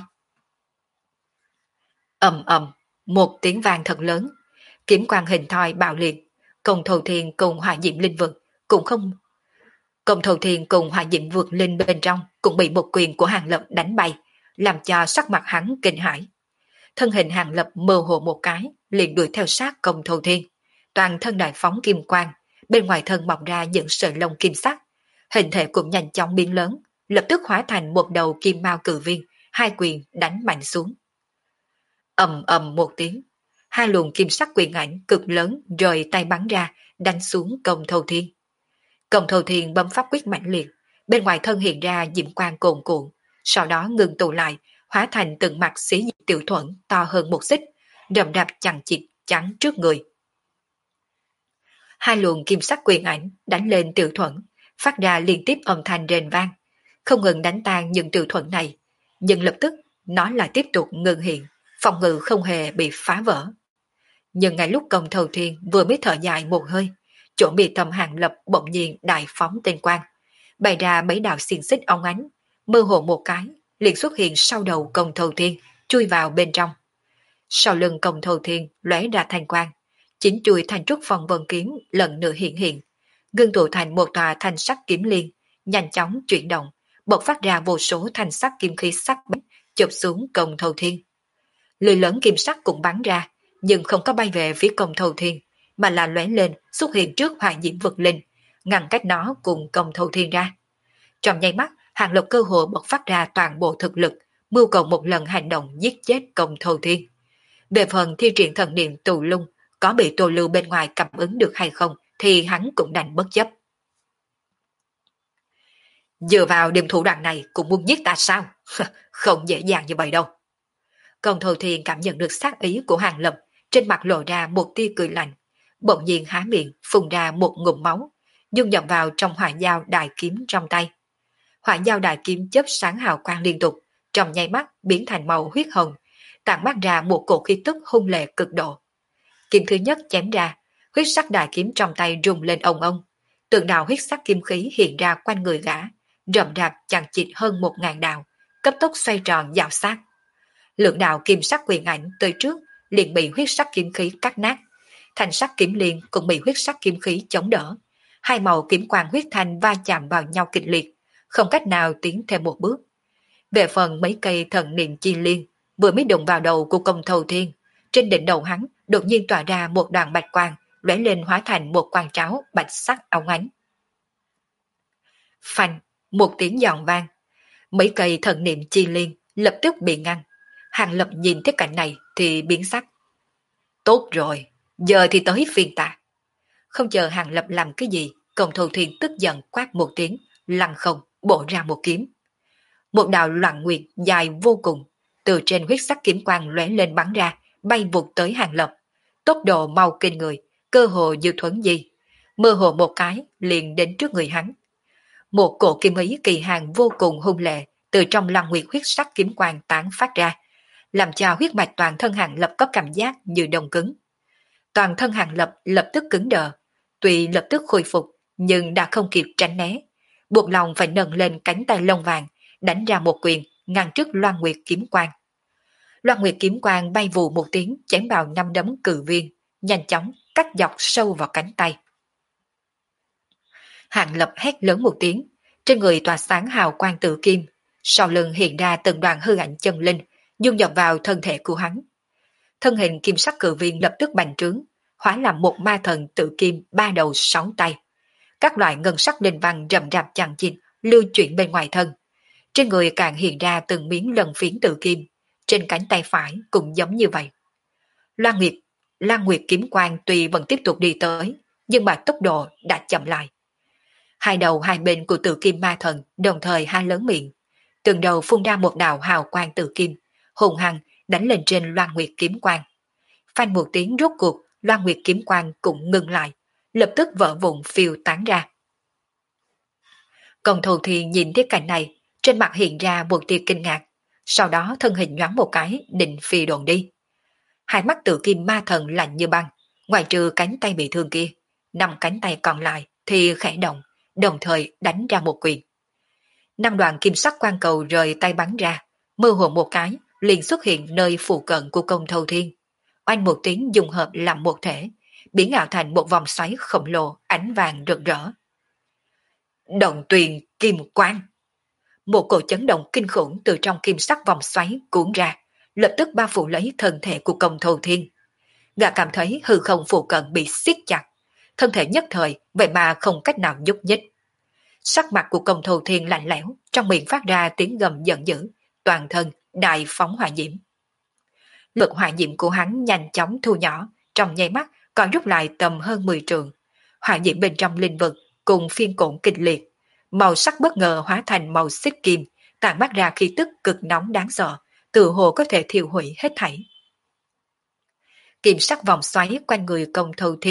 Ầm ầm, một tiếng vang thật lớn. Kiếm quang hình thoi bạo liệt. Công Thầu Thiên cùng hỏa diệm linh vực cũng không. Công Thầu Thiên cùng hỏa diệm vượt linh bên trong cũng bị một quyền của Hàng Lập đánh bay, làm cho sắc mặt hắn kinh hãi. Thân hình Hàng Lập mơ hồ một cái, liền đuổi theo sát Công Thầu Thiên. Toàn thân đại phóng kim quang, bên ngoài thân mọc ra những sợi lông kim sắc. Hình thể cũng nhanh chóng biến lớn, lập tức hóa thành một đầu kim mao cự viên, hai quyền đánh mạnh xuống. Ầm ầm một tiếng, hai luồng kim sắc quyền ảnh cực lớn rời tay bắn ra, đánh xuống Công Thầu Thiên. Công Thầu Thiên bấm pháp quyết mạnh liệt, bên ngoài thân hiện ra diễm quang cuồn cuộn, sau đó ngừng tụ lại, hóa thành từng mặt xí diệp tiểu thuẫn to hơn một xích, rậm rạp chằng chịt chắn trước người. Hai luồng kim sắc quyền ảnh đánh lên tiểu thuẫn, phát ra liên tiếp âm thanh rền vang, không ngừng đánh tan những tiểu thuẫn này, nhưng lập tức nó lại tiếp tục ngừng hiện, phòng ngự không hề bị phá vỡ. Nhưng ngay lúc Công Thâu Thiên vừa mới thở dài một hơi, chỗ bị tầm Hàng Lập bỗng nhiên đại phóng tên quang, bày ra mấy đạo xiềng xích óng ánh, mơ hồ một cái, liền xuất hiện sau đầu Công Thâu Thiên, chui vào bên trong. Sau lưng Công Thâu Thiên lóe ra thanh quang, chính chui thành trúc phong vân kiếm lần nữa hiện, ngưng tụ thành một tòa thanh sắc kiếm liên, nhanh chóng chuyển động, bộc phát ra vô số thanh sắc kim khí sắc bén, chụp xuống Công Thâu Thiên. Lưỡi lớn kim sắc cũng bắn ra, nhưng không có bay về phía Công Thâu Thiên, mà là lóe lên xuất hiện trước Hỏa Diễm Vực Linh, ngăn cách nó cùng Công Thâu Thiên ra. Trong nháy mắt, Hàng Lập cơ hội bộc phát ra toàn bộ thực lực, mưu cầu một lần hành động giết chết Công Thâu Thiên. Về phần thi triển thần niệm tù lung, có bị Tô Lưu bên ngoài cảm ứng được hay không, thì hắn cũng đành bất chấp. Dựa vào điểm thủ đoạn này cũng muốn giết ta sao? Không dễ dàng như vậy đâu. Công Thâu Thiên cảm nhận được sát ý của Hàng Lập, trên mặt lộ ra một tia cười lạnh, bỗng nhiên há miệng phun ra một ngụm máu, dung nhập vào trong hỏa dao đại kiếm trong tay. Hỏa dao đại kiếm chớp sáng hào quang liên tục, trong nháy mắt biến thành màu huyết hồng, tản mát ra một cổ khí tức hung lệ cực độ. Kiếm thứ nhất chém ra, huyết sắc đại kiếm trong tay rung lên ong ong, từng đạo huyết sắc kim khí hiện ra quanh người gã, rậm rạp chằng chịt hơn 1000 đạo, cấp tốc xoay tròn dạo sát. Lượng đạo kim sắc quyền ảnh tới trước liền bị huyết sắc kim khí cắt nát, thanh sắc kiếm liên cũng bị huyết sắc kim khí chống đỡ, hai màu kiếm quang huyết thanh va chạm vào nhau kịch liệt, không cách nào tiến thêm một bước. Về phần mấy cây thần niệm chi liên vừa mới đụng vào đầu của Công Thâu Thiên, trên đỉnh đầu hắn đột nhiên tỏa ra một đoàn bạch quang, lóe lên hóa thành một quan tráo bạch sắc óng ánh. Phanh, một tiếng giòn vang, mấy cây thần niệm chi liên lập tức bị ngăn. Hàng Lập nhìn thấy cảnh này thì biến sắc. Tốt rồi, giờ thì tới phiên ta. Không chờ Hàng Lập làm cái gì, Công Thâu Thiên tức giận quát một tiếng, lăng không bổ ra một kiếm. Một đạo loạn nguyệt dài vô cùng, từ trên huyết sắc kiếm quang lóe lên bắn ra, bay vụt tới Hàng Lập. Tốc độ mau kinh người, cơ hồ như thuấn di, mơ hồ một cái liền đến trước người hắn. Một cổ kim ý kỳ hàng vô cùng hung lệ từ trong loạn nguyệt huyết sắc kiếm quang tán phát ra, làm cho huyết mạch toàn thân Hàng Lập có cảm giác như đông cứng. Toàn thân Hàng Lập lập tức cứng đờ, tuy lập tức khôi phục nhưng đã không kịp tránh né, buộc lòng phải nâng lên cánh tay lông vàng, đánh ra một quyền ngăn trước Loan Nguyệt kiếm quang. Loan Nguyệt kiếm quang bay vù một tiếng chém vào 5 đấm cự viên, nhanh chóng cắt dọc sâu vào cánh tay. Hàng Lập hét lớn một tiếng, trên người tỏa sáng hào quang tự kim, sau lưng hiện ra từng đoàn hư ảnh chân linh, dung nhập vào thân thể của hắn. Thân hình kim sắc cự viên lập tức bành trướng, hóa làm một ma thần tự kim 3 đầu 6 tay. Các loại ngân sắc linh văn rậm rạp chằng chịt lưu chuyển bên ngoài thân. Trên người càng hiện ra từng miếng lân phiến tự kim, trên cánh tay phải cũng giống như vậy. Lan Nguyệt kiếm quang tuy vẫn tiếp tục đi tới, nhưng mà tốc độ đã chậm lại. Hai đầu hai bên của tự kim ma thần đồng thời há lớn miệng, từng đầu phun ra một đạo hào quang tự kim, hùng hăng đánh lên trên Loan Nguyệt kiếm quang. Phanh một tiếng rốt cuộc, Loan Nguyệt kiếm quang cũng ngừng lại, lập tức vỡ vụn phiêu tán ra. Công Thâu Thiên nhìn thấy cảnh này, trên mặt hiện ra một tia kinh ngạc, sau đó thân hình nhoáng một cái định phi đồn đi. Hai mắt tự kim ma thần lạnh như băng, ngoài trừ cánh tay bị thương kia, 5 cánh tay còn lại thì khẽ động, đồng thời đánh ra một quyền. 5 đoàn kim sắc quang cầu rời tay bắn ra, mơ hồ một cái liền xuất hiện nơi phụ cận của Công Thâu Thiên. Oanh một tiếng dung hợp làm một thể, biến ảo thành một vòng xoáy khổng lồ ánh vàng rực rỡ. Động tuyền kim quang. Một cổ chấn động kinh khủng từ trong kim sắc vòng xoáy cuốn ra, lập tức bao phủ lấy thân thể của Công Thâu Thiên. Gã cảm thấy hư không phụ cận bị siết chặt, thân thể nhất thời vậy mà không cách nào nhúc nhích. Sắc mặt của Công Thâu Thiên lạnh lẽo, trong miệng phát ra tiếng gầm giận dữ, toàn thân đại phóng hỏa diễm. Lực hỏa diễm của hắn nhanh chóng thu nhỏ, trong nháy mắt còn rút lại tầm hơn 10 trượng. Hỏa diễm bên trong linh vực cùng phiên cộn kịch liệt, màu sắc bất ngờ hóa thành màu xích kim, tản mát ra khí tức cực nóng đáng sợ, tự hồ có thể thiêu hủy hết thảy. Kim sắc vòng xoáy quanh người Công Thâu Thiên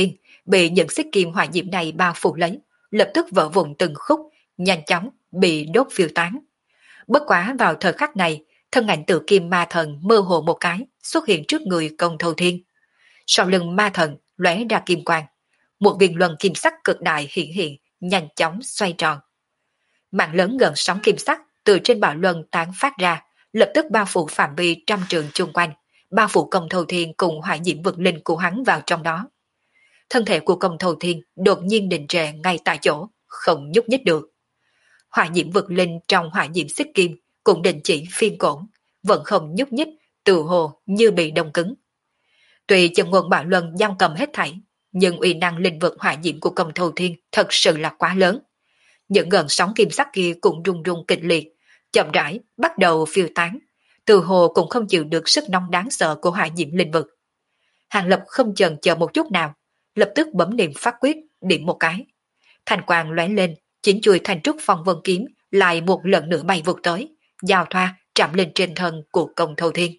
bị những xích kim hỏa diễm này bao phủ lấy, lập tức vỡ vụn từng khúc, nhanh chóng bị đốt phiêu tán. Bất quá vào thời khắc này, thân ảnh tự kim ma thần mơ hồ một cái xuất hiện trước người Công Thâu Thiên. Sau lưng ma thần lóe ra kim quang, một viên luân kim sắc cực đại hiện hiện, nhanh chóng xoay tròn. Mạng lớn gần sóng kim sắc từ trên bảo luân tán phát ra, lập tức bao phủ phạm vi trăm trường chung quanh, bao phủ Công Thâu Thiên cùng hỏa diễm vực linh của hắn vào trong đó. Thân thể của Công Thâu Thiên đột nhiên đình trệ ngay tại chỗ, không nhúc nhích được. Hỏa diễm vực linh trong hỏa diễm xích kim cũng đình chỉ phiên cổn, vẫn không nhúc nhích, tự hồ như bị đông cứng. Tuy chân ngôn bảo luân giam cầm hết thảy, nhưng uy năng linh vực hỏa diễm của Công Thâu Thiên thật sự là quá lớn. Những gần sóng kim sắc kia cũng rung rung kịch liệt, chậm rãi bắt đầu phiêu tán, từ hồ cũng không chịu được sức nóng đáng sợ của hỏa diễm linh vực. Hàng Lập không chần chờ một chút nào, lập tức bấm niệm pháp quyết, điểm một cái. Thành quang lóe lên, chính chuôi thành trúc phong vân kiếm lại một lần nữa bay vụt tới, giao thoa chạm lên trên thân của Công Thâu Thiên.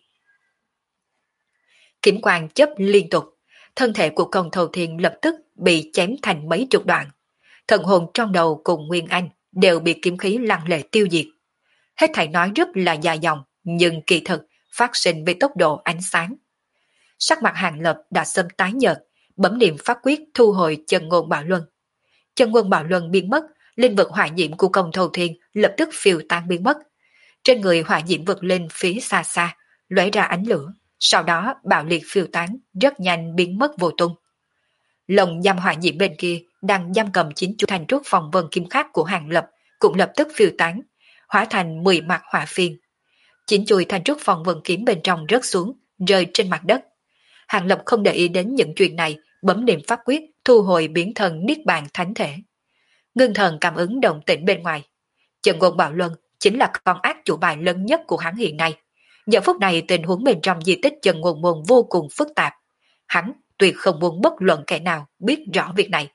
Kiếm quang chớp liên tục, thân thể của Công Thâu Thiên lập tức bị chém thành mấy chục đoạn. Thần hồn trong đầu cùng Nguyên Anh đều bị kiếm khí lăng lệ tiêu diệt. Hết thảy nói rất là dài dòng, nhưng kỳ thực phát sinh với tốc độ ánh sáng. Sắc mặt Hàng Lập đã xâm tái nhợt, bấm niệm pháp quyết thu hồi chân ngôn bảo luân. Chân ngôn bảo luân biến mất, linh vực hỏa diễm của Công Thâu Thiên lập tức phiêu tan biến mất. Trên người hỏa diễm vực lên phía xa xa, lóe ra ánh lửa, sau đó bạo liệt phiêu tán, rất nhanh biến mất vô tung. Lồng giam hỏa diễm bên kia đang giam cầm chính chu thành trúc phòng vân kim khắc của Hàng Lập cũng lập tức phiêu tán, hóa thành 10 mặt hỏa phiên. Chính chùi thành trúc phòng vân kiếm bên trong rớt xuống, rơi trên mặt đất. Hàng Lập không để ý đến những chuyện này, bấm niệm pháp quyết thu hồi biến thần niết bàn thánh thể. Ngưng thần cảm ứng động tĩnh bên ngoài. Chân ngôn bảo luân chính là con ác chủ bài lớn nhất của hắn hiện nay. Giờ phút này tình huống bên trong di tích chân ngôn môn vô cùng phức tạp. Hắn tuyệt không muốn bất luận kẻ nào biết rõ việc này.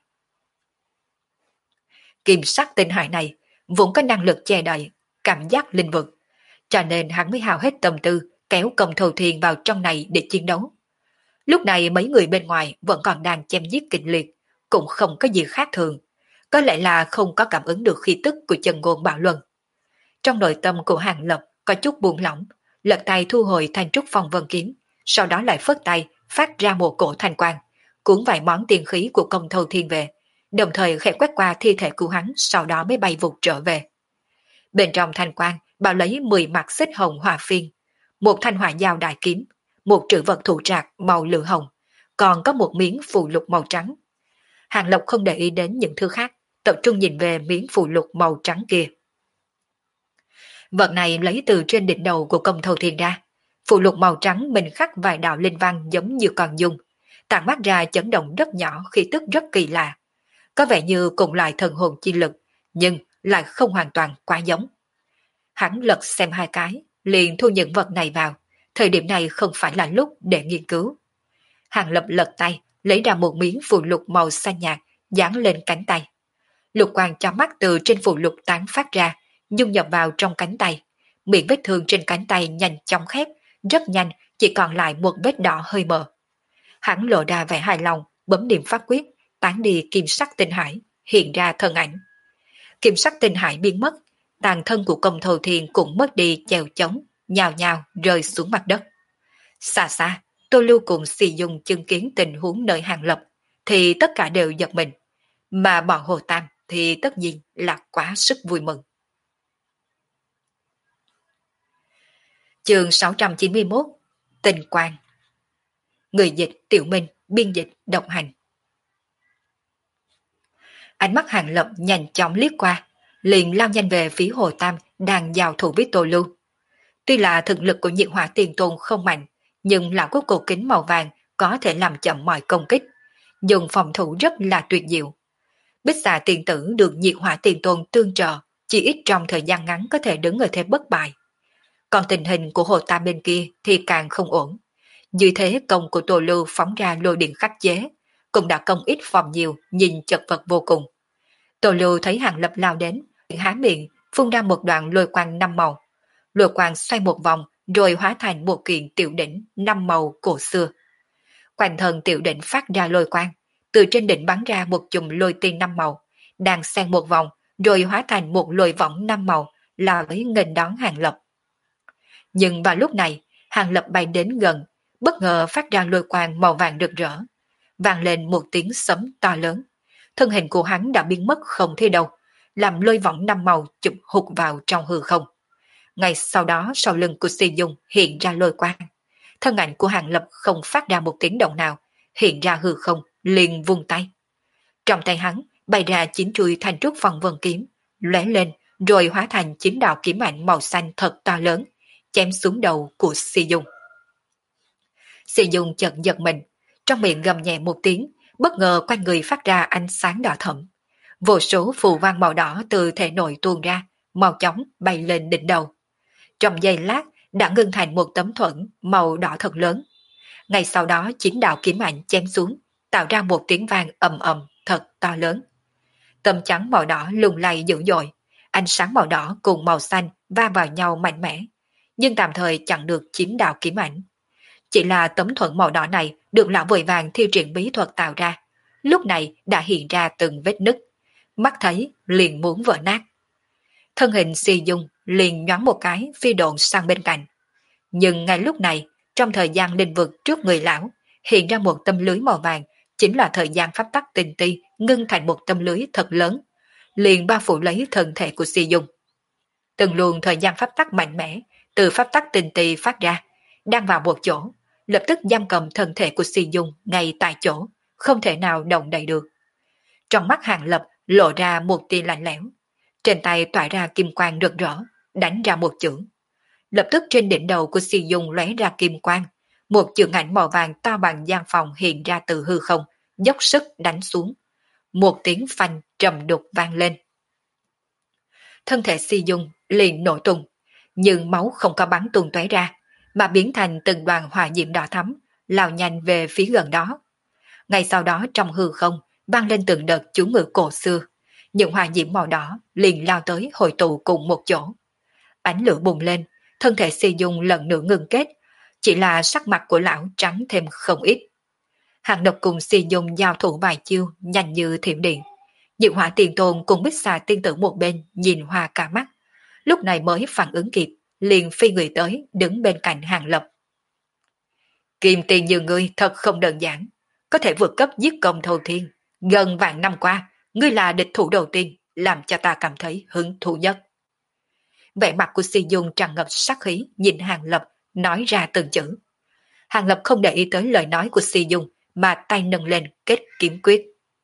Kim sắc tinh hải này vốn có năng lực che đậy cảm giác linh vực, cho nên hắn mới hao hết tâm tư kéo Công Thâu Thiên vào trong này để chiến đấu. Lúc này mấy người bên ngoài vẫn còn đang chém giết kịch liệt, cũng không có gì khác thường, có lẽ là không có cảm ứng được khí tức của chân ngôn bảo luân. Trong nội tâm của Hàng Lập có chút buông lỏng, lật tay thu hồi thanh trúc phong vân kiếm, sau đó lại phất tay phát ra một cổ thanh quang, cuốn vài món tiền khí của Công Thâu Thiên về, đồng thời khẽ quét qua thi thể của hắn, sau đó mới bay vụt trở về. Bên trong thanh quang bao lấy 10 mặt xích hồng hỏa phiên, một thanh hỏa dao đại kiếm, một trữ vật thủ trạc màu lửa hồng, còn có một miếng phù lục màu trắng. Hàng Lộc không để ý đến những thứ khác, tập trung nhìn về miếng phù lục màu trắng kia. Vật này lấy từ trên đỉnh đầu của Công Thâu Thiên ra. Phù lục màu trắng mình khắc vài đạo linh văn giống như con dung, tản mát ra chấn động rất nhỏ, khí tức rất kỳ lạ. Có vẻ như cùng loại thần hồn chi lực, nhưng lại không hoàn toàn quá giống. Hắn lật xem hai cái, liền thu những vật này vào. Thời điểm này không phải là lúc để nghiên cứu. Hàng Lập lật tay, lấy ra một miếng phù lục màu xanh nhạt, dán lên cánh tay. Lục quang cho mắt từ trên phù lục tán phát ra, dung nhập vào trong cánh tay. Miệng vết thương trên cánh tay nhanh chóng khép, rất nhanh, chỉ còn lại một vết đỏ hơi mờ. Hắn lộ ra vẻ hài lòng, bấm niệm pháp quyết, tán đi kim sắc tinh hải, hiện ra thân ảnh. Kim sắc tinh hải biến mất, tàn thân của Công Thâu Thiên cũng mất đi chèo chống, nhào nhào rơi xuống mặt đất. Xa xa, Tô Lưu cùng Xì Dung chứng kiến tình huống nơi Hàng Lập, thì tất cả đều giật mình, mà bọn Hồ Tam thì tất nhiên là quá sức vui mừng. Chương 691 Tình Quang. Người dịch Tiểu Minh, biên dịch Độc Hành. Ánh mắt Hàng Lập nhanh chóng liếc qua, liền lao nhanh về phía Hồ Tam đang giao thủ với Tô Lưu. Tuy là thực lực của Nhiệt Hỏa Tiền Tôn không mạnh, nhưng lão có cổ kính màu vàng có thể làm chậm mọi công kích, dùng phòng thủ rất là tuyệt diệu. Bích Xà Tiền Tử được Nhiệt Hỏa Tiền Tôn tương trợ, chỉ ít trong thời gian ngắn có thể đứng ở thế bất bại. Còn tình hình của Hồ Tam bên kia thì càng không ổn. Như thế công của Tô Lưu phóng ra lôi điện khắc chế, cũng đã công ít phòng nhiều, nhìn chật vật vô cùng. Tô Lưu thấy Hàng Lập lao đến, há miệng, phun ra một đoạn lôi quang 5 màu. Lôi quang xoay một vòng, rồi hóa thành một kiện tiểu đỉnh 5 màu cổ xưa. Quanh thân tiểu đỉnh phát ra lôi quang, từ trên đỉnh bắn ra một chùm lôi tiên năm màu, đang xen một vòng, rồi hóa thành một lôi võng năm màu, lao tới nghênh đón Hàng Lập. Nhưng vào lúc này, Hàng Lập bay đến gần, bất ngờ phát ra lôi quang màu vàng rực rỡ, vang lên một tiếng sấm to lớn. Thân hình của hắn đã biến mất không thấy đâu, làm lôi võng năm màu chụp hụt vào trong hư không. Ngay sau đó sau lưng của Si Dung hiện ra lôi quang. Thân ảnh của Hàng Lập không phát ra một tiếng động nào, hiện ra hư không, liền vung tay. Trong tay hắn bày ra 9 chuôi thanh trúc phong vân kiếm, lóe lên rồi hóa thành 9 đạo kiếm ảnh màu xanh thật to lớn, chém xuống đầu của Si Dung. Si Dung chợt giật mình, trong miệng gầm nhẹ một tiếng, bất ngờ quanh người phát ra ánh sáng đỏ thẫm. Vô số phù văn màu đỏ từ thể nội tuôn ra, mau chóng bay lên đỉnh đầu. Trong giây lát đã ngưng thành một tấm thuẫn màu đỏ thật lớn. Ngay sau đó 9 đạo kiếm ảnh chém xuống, tạo ra một tiếng vang ầm ầm thật to lớn. Tấm trắng màu đỏ lung lay dữ dội, ánh sáng màu đỏ cùng màu xanh va vào nhau mạnh mẽ, nhưng tạm thời chặn được 9 đạo kiếm ảnh. Chỉ là tấm thuẫn màu đỏ này được lão vội vàng thi triển bí thuật tạo ra, lúc này đã hiện ra từng vết nứt, mắt thấy liền muốn vỡ nát. Thân hình Si Dung liền nhoáng một cái phi độn sang bên cạnh. Nhưng ngay lúc này, trong thời gian linh vực trước người lão, hiện ra một tấm lưới màu vàng, chính là thời gian pháp tắc tinh ti ngưng thành một tấm lưới thật lớn, liền bao phủ lấy thân thể của Si Dung. Từng luồng thời gian pháp tắc mạnh mẽ từ pháp tắc tinh ti phát ra, đang vào một chỗ, lập tức giam cầm thân thể của Si Dung ngay tại chỗ, không thể nào động đậy được. Trong mắt Hàng Lập lộ ra một tia lạnh lẽo, trên tay tỏa ra kim quang rực rỡ, đánh ra một chưởng. Lập tức trên đỉnh đầu của Si Dung lóe ra kim quang, một chưởng ảnh màu vàng to bằng gian phòng hiện ra từ hư không, dốc sức đánh xuống. Một tiếng phanh trầm đục vang lên. Thân thể Si Dung liền nổ tung, nhưng máu không có bắn tung tóe ra, mà biến thành từng đoàn hỏa diễm đỏ thắm, lao nhanh về phía gần đó. Ngay sau đó trong hư không vang lên từng đợt chú ngữ cổ xưa, những hỏa diễm màu đỏ liền lao tới hội tụ cùng một chỗ. Ánh lửa bùng lên, thân thể Si Dung lần nữa ngừng kết, chỉ là sắc mặt của lão trắng thêm không ít. Hàng Độc cùng Si Dung giao thủ vài chiêu nhanh như thiểm điện. Diệu Hỏa Tiền Tôn cùng Bích Xà Tiên Tử một bên nhìn hoa cả mắt, lúc này mới phản ứng kịp, liền phi người tới đứng bên cạnh Hàng Lập. Kim tiền như ngươi thật không đơn giản, có thể vượt cấp giết công thâu thiên. Gần vạn năm qua, ngươi là địch thủ đầu tiên, làm cho ta cảm thấy hứng thú nhất. Vẻ mặt của Si Dung tràn ngập sát khí nhìn Hàng Lập, nói ra từng chữ. Hàng Lập không để ý tới lời nói của Si Dung, mà tay nâng lên kết kiếm quyết.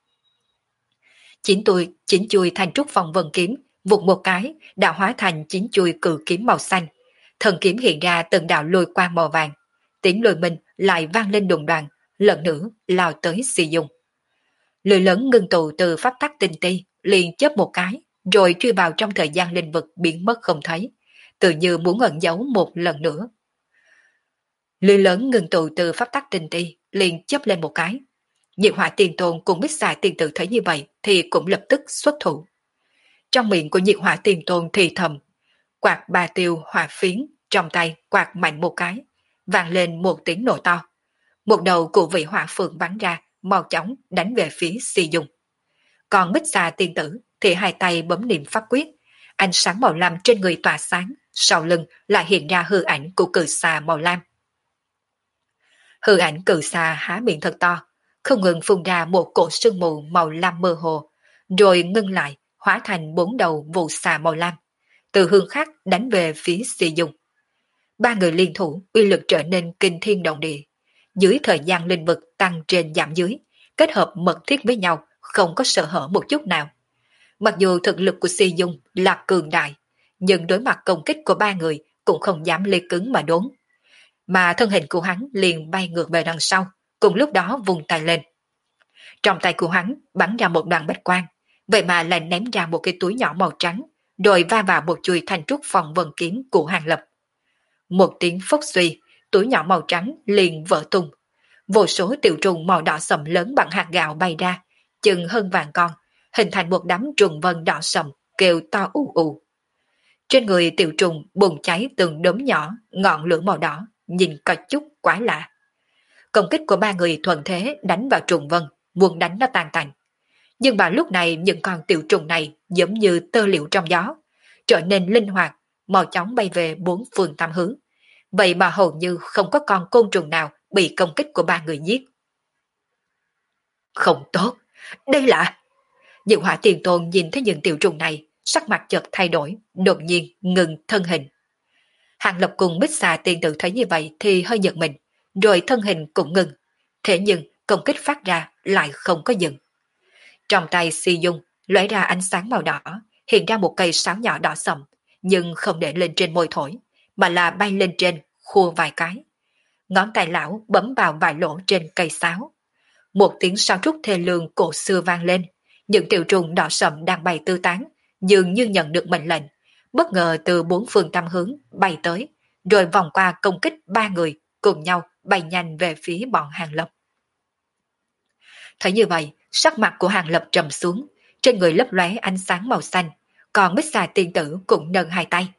Chín chuôi thanh trúc phong vân kiếm, vụt một cái đã hóa thành 9 chuôi cự kiếm màu xanh. Thần kiếm hiện ra từng đạo lôi quang màu vàng. Tiếng lôi minh lại vang lên đùng đoàn, lần nữa lao tới Si Dung. Lưỡi lớn ngưng tụ từ pháp tắc tinh ti, liền chớp một cái, rồi truy vào trong thời gian linh vực biến mất không thấy, tự như muốn ẩn giấu một lần nữa. Lưỡi lớn ngưng tụ từ pháp tắc tinh ti, liền chớp lên một cái. Diệu Hỏa Tiền Tôn cùng Bích Xà Tiên Tử thấy như vậy thì cũng lập tức xuất thủ. Trong miệng của Diệu Hỏa Tiền Tôn thì thầm, quạt ba tiêu hỏa phiến, trong tay quạt mạnh một cái, vang lên một tiếng nổ to. Một đầu của vị hỏa phượng bắn ra, mau chóng đánh về phía Si Dung. Còn Bích Xà Tiên Tử thì hai tay bấm niệm pháp quyết, ánh sáng màu lam trên người tỏa sáng, sau lưng lại hiện ra hư ảnh của cự xà màu lam. Hư ảnh cự xà há miệng thật to, không ngừng phun ra một cổ sương mù màu lam mơ hồ, rồi ngưng lại, hóa thành 4 đầu vụ xà màu lam, từ hướng khác đánh về phía Si Dung. Ba người liên thủ, uy lực trở nên kinh thiên động địa. Dưới thời gian linh vực tăng trên giảm dưới, kết hợp mật thiết với nhau, không có sợ hở một chút nào. Mặc dù thực lực của Si Dung là cường đại, nhưng đối mặt công kích của ba người cũng không dám lê cứng mà đốn. Mà thân hình của hắn liền bay ngược về đằng sau, cùng lúc đó vùng tay lên. Trong tay của hắn bắn ra một đoàn bạch quang, vậy mà lại ném ra một cái túi nhỏ màu trắng, rồi va vào một chuôi thanh trúc phong vân kiếm của Hàng Lập. Một tiếng phốc suy, túi nhỏ màu trắng liền vỡ tung. Vô số tiểu trùng màu đỏ sậm lớn bằng hạt gạo bay ra, chừng hơn vạn con, hình thành một đám trùng vân đỏ sậm, kêu to ù ù. Trên người tiểu trùng bùng cháy từng đốm nhỏ, ngọn lửa màu đỏ, nhìn có chút quái lạ. Công kích của ba người thuận thế đánh vào trùng vân, muốn đánh nó tan tành. Nhưng mà lúc này những con tiểu trùng này giống như tơ liễu trong gió, trở nên linh hoạt, mau chóng bay về bốn phương tám hướng. Vậy mà hầu như không có con côn trùng nào bị công kích của ba người giết. Không tốt, đây là... Những hỏa tiền tôn nhìn thấy những tiểu trùng này, sắc mặt chợt thay đổi, đột nhiên ngừng thân hình. Hàng Lập cùng Bích Xà tiên tử thấy như vậy thì hơi giật mình, rồi thân hình cũng ngừng. Thế nhưng công kích phát ra lại không có dừng. Trong tay Si Dung lóe ra ánh sáng màu đỏ, hiện ra một cây sáo nhỏ đỏ sậm, nhưng không để lên trên môi thổi, mà là bay lên trên, khua vài cái. Ngón tay lão bấm vào vài lỗ trên cây sáo. Một tiếng sáo trúc thê lương cổ xưa vang lên, những tiểu trùng đỏ sậm đang bay tư tán, dường như nhận được mệnh lệnh, bất ngờ từ bốn phương tám hướng bay tới, rồi vòng qua công kích ba người, cùng nhau bay nhanh về phía bọn Hàng Lập. Thấy như vậy, sắc mặt của Hàng Lập trầm xuống, trên người lấp lóe ánh sáng màu xanh, còn Bích Xà tiên tử cũng nâng hai tay.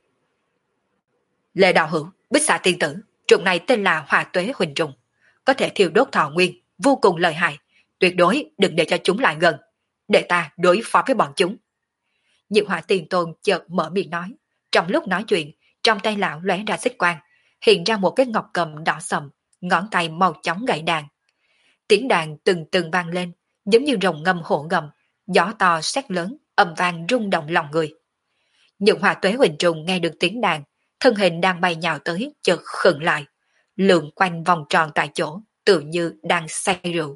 Lệ đạo hữu, Bích Xà tiên tử, trùng này tên là Hỏa Tuế Huỳnh trùng, có thể thiêu đốt thọ nguyên, vô cùng lợi hại, tuyệt đối đừng để cho chúng lại gần, để ta đối phó với bọn chúng. Diệu Hỏa Tiền Tôn chợt mở miệng nói, trong lúc nói chuyện, trong tay lão lóe ra xích quang, hiện ra một cái ngọc cầm đỏ sậm, ngón tay mau chóng gảy đàn. Tiếng đàn từng từng vang lên, giống như rồng ngâm hổ ngầm, gió to sét lớn, âm vang rung động lòng người. Những Hỏa Tuế Huỳnh trùng nghe được tiếng đàn, thân hình đang bay nhào tới chợt khựng lại, lượn quanh vòng tròn tại chỗ, tự như đang say rượu.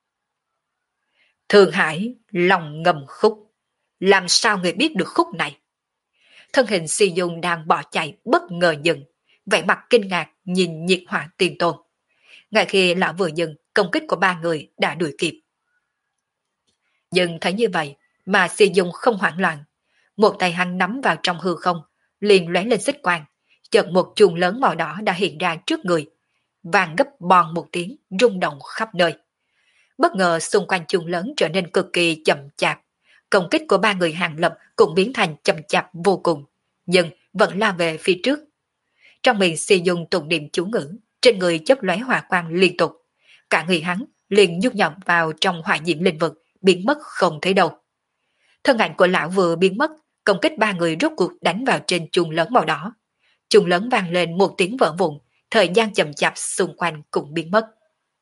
Thương Hải lòng ngầm khúc, làm sao người biết được khúc này? Thân hình Si Dung đang bỏ chạy bất ngờ dừng, vẻ mặt kinh ngạc nhìn Nhiệt Hỏa Tiền Tôn. Ngay khi lão vừa dừng, công kích của ba người đã đuổi kịp. Nhưng thấy như vậy mà Si Dung không hoảng loạn, một tay hắn nắm vào trong hư không, liền lóe lên xích quang, chợt một chuông lớn màu đỏ đã hiện ra trước người, vang gấp bòn một tiếng, rung động khắp nơi. Bất ngờ xung quanh chuông lớn trở nên cực kỳ chậm chạp, công kích của ba người Hàng Lập cũng biến thành chậm chạp vô cùng, nhưng vẫn la về phía trước. Trong miệng Si Dung tụng niệm chú ngữ, trên người chớp lóe hỏa quang liên tục, cả người hắn liền nhúc nhọc vào trong hỏa diễm linh vực, biến mất không thấy đâu. Thân ảnh của lão vừa biến mất, công kích ba người rốt cuộc đánh vào trên chuông lớn màu đỏ. Chuông lớn vang lên một tiếng vỡ vụn, thời gian chậm chạp xung quanh cũng biến mất.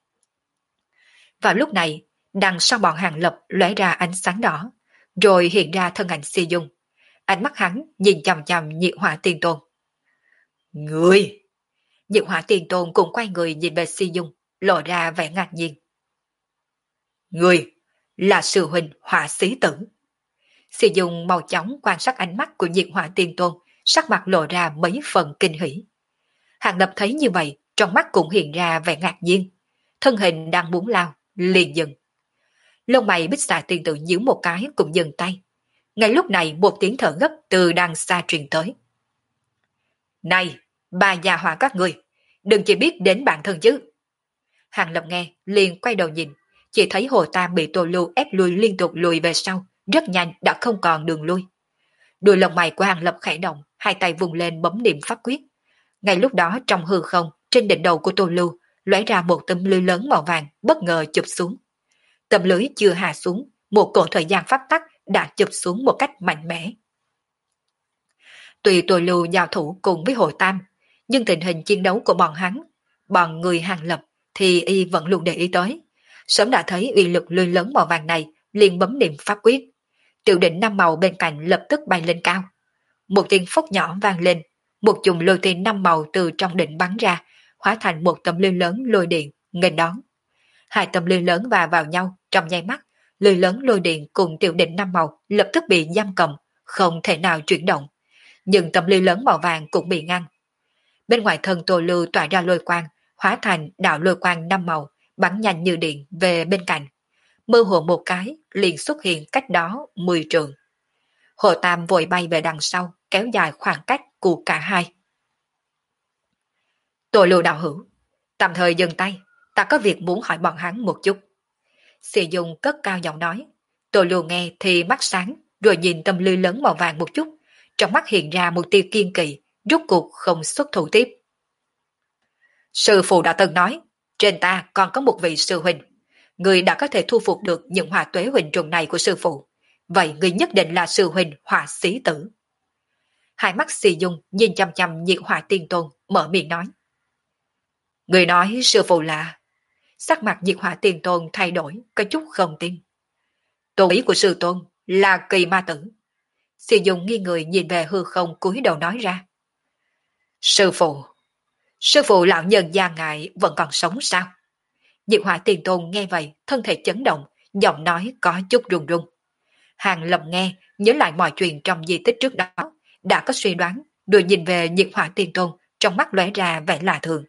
Vào lúc này, đằng sau bọn Hàng Lập lóe ra ánh sáng đỏ, rồi hiện ra thân ảnh Si Dung. Ánh mắt hắn nhìn chằm chằm Nhiệt Hỏa Tiên Tôn. Người! Nhiệt Hỏa Tiên Tôn cũng quay người nhìn về Si Dung, lộ ra vẻ ngạc nhiên. Người là sư huynh Hỏa Xí Tử. Si Dung mau chóng quan sát ánh mắt của Nhiệt Hỏa Tiên Tôn, sắc mặt lộ ra mấy phần kinh hỉ. Hàng Lập thấy như vậy, trong mắt cũng hiện ra vẻ ngạc nhiên. Thân hình đang muốn lao, liền dừng. Lông mày Bích Xà tiên tử nhíu một cái cũng dừng tay. Ngay lúc này một tiếng thở gấp từ đằng xa truyền tới. Này, bà già hỏa các người, đừng chỉ biết đến bản thân chứ. Hàng Lập nghe, liền quay đầu nhìn, chỉ thấy Hồ Tam bị Tô Lưu ép lui liên tục lùi về sau, rất nhanh đã không còn đường lui. Đuôi lông mày của Hàng Lập khẽ động, hai tay vùng lên bấm niệm pháp quyết. Ngay lúc đó trong hư không, trên đỉnh đầu của Tô Lưu, lóe ra một tấm lưới lớn màu vàng bất ngờ chụp xuống. Tấm lưới chưa hạ xuống, một cổ thời gian pháp tắc đã chụp xuống một cách mạnh mẽ. Tuy Tô Lưu giao thủ cùng với Hồ Tam, nhưng tình hình chiến đấu của bọn người Hàng Lập thì y vẫn luôn để ý tới. Sớm đã thấy uy lực lưới lớn màu vàng này, liền bấm niệm pháp quyết. Tiểu đỉnh năm màu bên cạnh lập tức bay lên cao. Một tiếng phốc nhỏ vang lên, một chùm lôi tiên năm màu từ trong đỉnh bắn ra, hóa thành một tấm lưới lớn lôi điện, nghênh đón. Hai tấm lưới lớn va vào nhau trong nháy mắt, lưới lớn lôi điện cùng tiểu đỉnh năm màu lập tức bị giam cầm, không thể nào chuyển động. Nhưng tấm lưới lớn màu vàng cũng bị ngăn. Bên ngoài thân Tô Lưu tỏa ra lôi quang, hóa thành đạo lôi quang năm màu, bắn nhanh như điện về bên cạnh. Mơ hồ một cái, liền xuất hiện cách đó 10 trượng. Hồ Tam vội bay về đằng sau, kéo dài khoảng cách của cả hai. Tô Lưu đạo hữu, tạm thời dừng tay, ta có việc muốn hỏi bọn hắn một chút. Sĩ Dung cất cao giọng nói. Tô Lưu nghe thì mắt sáng, rồi nhìn tấm lưới lớn màu vàng một chút, trong mắt hiện ra một tia kiên kỵ, rút cuộc không xuất thủ tiếp. Sư phụ đã từng nói, trên ta còn có một vị sư huynh, người đã có thể thu phục được những hỏa tuế huynh trùng này của sư phụ, vậy người nhất định là sư huynh hỏa sĩ tử. Hai mắt xì dung nhìn chăm chăm Nhiệt Hỏa Tiên Tôn, mở miệng nói. Người nói sư phụ là... Sắc mặt Nhiệt Hỏa Tiên Tôn thay đổi, có chút không tin. Tôn ý của sư tôn là Kỳ Ma Tử. Xì dung nghi người nhìn về hư không cúi đầu nói ra. Sư phụ lão nhân gia ngài vẫn còn sống sao? Nhiệt Hỏa Tiên Tôn nghe vậy, thân thể chấn động, giọng nói có chút run run. Hàng Lập nghe, nhớ lại mọi chuyện trong di tích trước đó, đã có suy đoán, rồi nhìn về Nhiệt Hỏa Tiên Tôn, trong mắt lóe ra vẻ lạ thường.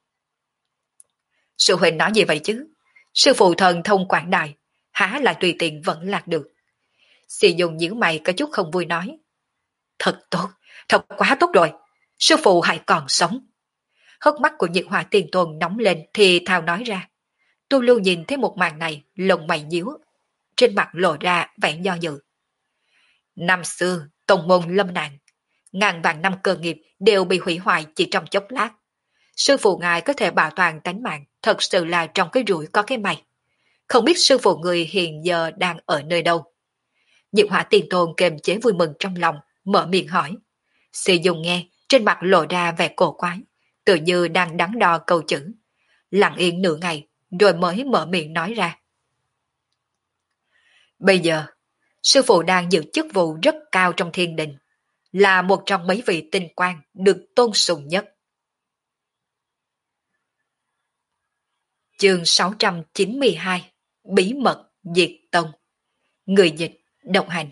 Sư huynh nói gì vậy chứ? Sư phụ thần thông quảng đại, há lại tùy tiện vẫn lạc được. Xì dùng nhíu mày có chút không vui nói. Thật tốt, thật quá tốt rồi. Sư phụ hãy còn sống. Hốc mắt của Nhiệt Hỏa Tiên Tôn nóng lên thì thào nói ra. Tu Lưu nhìn thấy một màn này, lông mày nhíu, trên mặt lộ ra vẻ do dự. Năm xưa, tông môn lâm nạn, ngàn vạn năm cơ nghiệp đều bị hủy hoại chỉ trong chốc lát. Sư phụ ngài có thể bảo toàn tánh mạng, thật sự là trong cái rủi có cái may. Không biết sư phụ người hiện giờ đang ở nơi đâu. Nhiệt Hỏa Tiên Tôn kềm chế vui mừng trong lòng, mở miệng hỏi. Sĩ Dung nghe, trên mặt lộ ra vẻ cổ quái, tự như đang đắn đo câu chữ. Lặng yên nửa ngày, rồi mới mở miệng nói ra. Bây giờ, sư phụ đang giữ chức vụ rất cao trong thiên đình, là một trong mấy vị tinh quan được tôn sùng nhất. Chương 692 Bí mật diệt tông. Người dịch độc hành.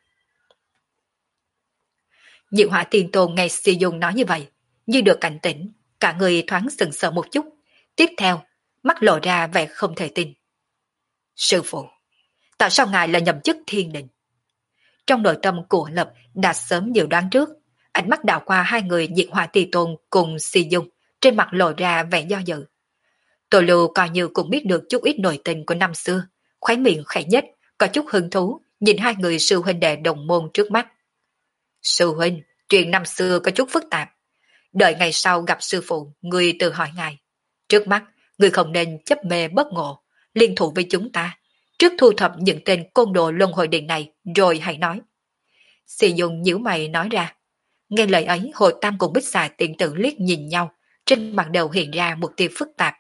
Nhiệt Hỏa Tiên Tôn nghe Si Dung nói như vậy, như được cảnh tỉnh, cả người thoáng sừng sờ một chút, tiếp theo mắt lộ ra vẻ không thể tin. Sư phụ, tại sao ngài lại nhậm chức thiên đình? Trong nội tâm của Lập đã sớm dự đoán trước, ánh mắt đảo qua hai người Nhiệt Hỏa Tiên Tôn cùng Si Dung, trên mặt lộ ra vẻ do dự. Tô Lưu coi như cũng biết được chút ít nội tình của năm xưa, khóe miệng khẽ nhất, có chút hứng thú, nhìn hai người sư huynh đệ đồng môn trước mắt. Sư huynh, chuyện năm xưa có chút phức tạp. Đợi ngày sau gặp sư phụ, người tự hỏi ngài. Trước mắt, người không nên chấp mê bất ngộ, liên thủ với chúng ta. Trước thu thập những tên côn đồ luân hồi điện này, rồi hãy nói. Xì Dung nhíu mày nói ra. Nghe lời ấy, Hồ Tam cùng Bích Xà tiện tự liếc nhìn nhau, trên mặt đầu hiện ra một tia phức tạp.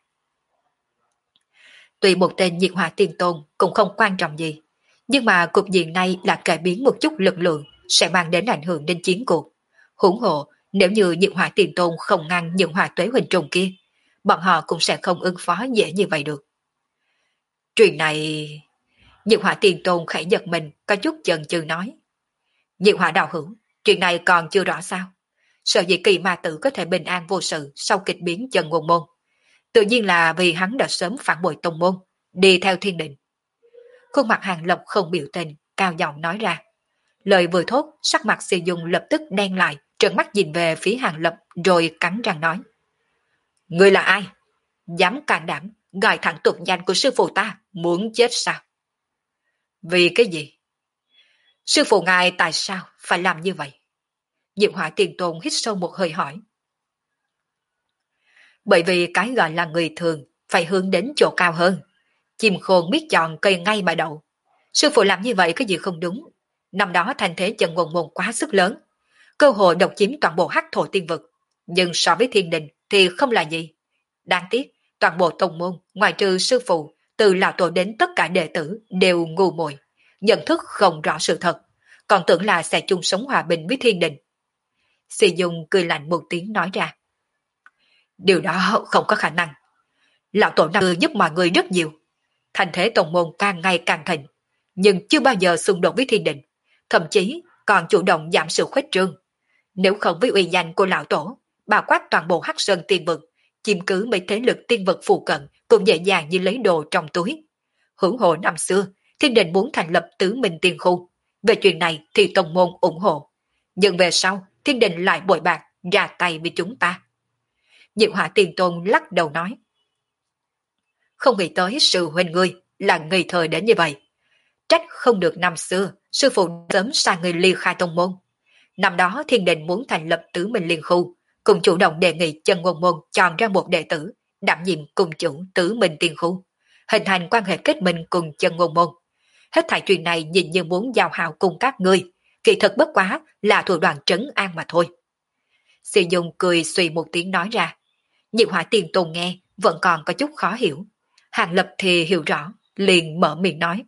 Tuy một tên Nhiệt Hỏa Tiên Tôn cũng không quan trọng gì, nhưng mà cục diện này là cải biến một chút lực lượng sẽ mang đến ảnh hưởng đến chiến cuộc. Huống hồ, nếu như Nhiệt Hỏa Tiên Tôn không ngăn những hỏa tuế huỳnh trùng kia, bọn họ cũng sẽ không ứng phó dễ như vậy được. Chuyện này... Nhiệt Hỏa Tiên Tôn khẽ giật mình, có chút chần chừ nói. Nhiệt Hỏa đạo hữu, chuyện này còn chưa rõ sao. Sợ dĩ Kỳ Ma Tử có thể bình an vô sự sau kịch biến Chân Ngôn Môn. Tự nhiên là vì hắn đã sớm phản bội tông môn, đi theo thiên định. Khuôn mặt Hàng Lập không biểu tình, cao giọng nói ra. Lời vừa thốt, sắc mặt Si Dung lập tức đen lại, trợn mắt nhìn về phía Hàng Lập rồi cắn răng nói. Ngươi là ai? Dám can đảm, gọi thẳng tục danh của sư phụ ta, muốn chết sao? Vì cái gì? Sư phụ ngài tại sao phải làm như vậy? Diệu Hỏa Tiền Tôn hít sâu một hơi hỏi. Bởi vì cái gọi là người thường phải hướng đến chỗ cao hơn. Chim khôn biết chọn cây ngay mà đậu. Sư phụ làm như vậy có gì không đúng. Năm đó thành thế Chân Ngôn Môn quá sức lớn, cơ hội độc chiếm toàn bộ hắc thổ tiên vực. Nhưng so với thiên đình thì không là gì. Đáng tiếc, toàn bộ tông môn, ngoài trừ sư phụ, từ lão tổ đến tất cả đệ tử đều ngu muội, nhận thức không rõ sự thật, còn tưởng là sẽ chung sống hòa bình với thiên đình. Sĩ Dung cười lạnh một tiếng nói ra. Điều đó không có khả năng. Lão tổ năm xưa giúp mọi người rất nhiều. Thành thế tông môn càng ngày càng thịnh, nhưng chưa bao giờ xung đột với thiên đình, thậm chí còn chủ động giảm sự khuếch trương. Nếu không với uy danh của lão tổ, bao quát toàn bộ hắc sơn tiên vực, chiếm cứ mấy thế lực tiên vực phụ cận cũng dễ dàng như lấy đồ trong túi. Hưởng hộ năm xưa, thiên đình muốn thành lập tứ minh tiên khu. Về chuyện này thì tông môn ủng hộ. Nhưng về sau, thiên đình lại bội bạc, ra tay với chúng ta. Diệu Hỏa Tiên Tôn lắc đầu nói. Không nghĩ tới sự huynh ngươi là ngây thơ đến như vậy. Trách không được năm xưa, sư phụ sớm sang người ly khai tông môn. Năm đó thiên đình muốn thành lập tứ minh liên khu, cùng chủ động đề nghị Chân Ngôn Môn chọn ra một đệ tử, đảm nhiệm cùng chủ tứ minh tiên khu. hình thành quan hệ kết minh cùng Chân Ngôn Môn. Hết thảy chuyện này nhìn như muốn giao hảo cùng các ngươi, kỳ thực bất quá là thủ đoạn trấn an mà thôi. Sĩ Dung cười suy một tiếng nói ra. Nhiệt Hỏa Tiền Tôn nghe vẫn còn có chút khó hiểu. Hàng Lập thì hiểu rõ, liền mở miệng nói.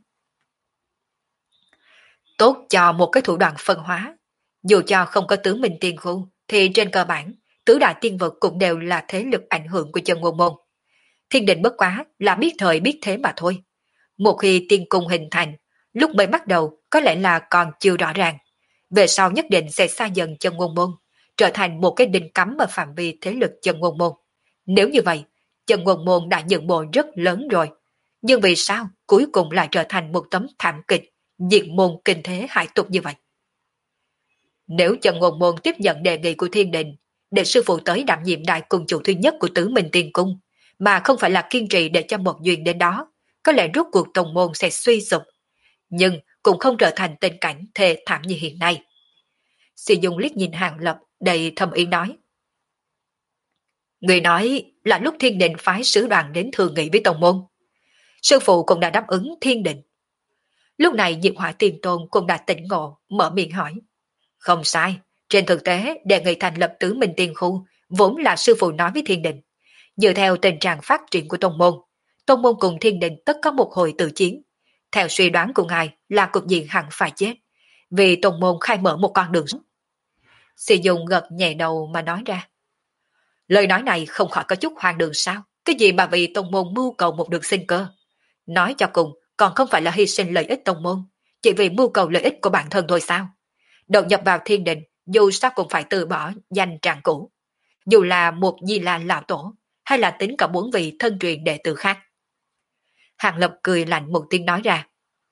Tốt cho một cái thủ đoạn phân hóa. Dù cho không có tứ minh tiên khu, thì trên cơ bản, tứ đại tiên vực cũng đều là thế lực ảnh hưởng của Chân Ngôn Môn. Thiên định bất quá là biết thời biết thế mà thôi. Một khi tiên cung hình thành, lúc mới bắt đầu có lẽ là còn chưa rõ ràng. Về sau nhất định sẽ xa dần Chân Ngôn Môn, trở thành một cái đinh cắm ở phạm vi thế lực Chân Ngôn Môn. Nếu như vậy, Chân Ngôn Môn đã nhận bộ rất lớn rồi. Nhưng vì sao cuối cùng lại trở thành một tấm thảm kịch, diệt môn kinh thế hải tục như vậy? Nếu Chân Ngôn Môn tiếp nhận đề nghị của Thiên Đình, để sư phụ tới đảm nhiệm đại cung chủ thứ nhất của Tứ Minh Tiên Cung, mà không phải là kiên trì để cho một duyên đến đó, có lẽ rốt cuộc tông môn sẽ suy sụp, nhưng cũng không trở thành tình cảnh thê thảm như hiện nay. Sĩ Dung liếc nhìn Hàng Lập đầy thâm ý nói. Người nói là lúc Thiên Đình phái sứ đoàn đến thương nghị với tông môn. Sư phụ cũng đã đáp ứng Thiên Đình. Lúc này Diệp Hỏa Tiên Tôn cũng đã tỉnh ngộ, mở miệng hỏi. Không sai, trên thực tế đề nghị thành lập Tứ Minh Tiên Khu vốn là sư phụ nói với Thiên Đình. Dựa theo tình trạng phát triển của tông môn cùng Thiên Đình tất có một hồi tự chiến. Theo suy đoán của ngài là cục diện hẳn phải chết, vì tông môn khai mở một con đường. Sĩ Dung gật nhẹ đầu mà nói ra. Lời nói này không khỏi có chút hoang đường sao? Cái gì mà vì tông môn mưu cầu một đường sinh cơ? Nói cho cùng, còn không phải là hy sinh lợi ích tông môn, chỉ vì mưu cầu lợi ích của bản thân thôi sao? Đầu nhập vào Thiên Đình, dù sao cũng phải từ bỏ danh trạng cũ. Dù là một Di La lão tổ, hay là tính cả 4 vị thân truyền đệ tử khác. Hàng Lập cười lạnh một tiếng nói ra.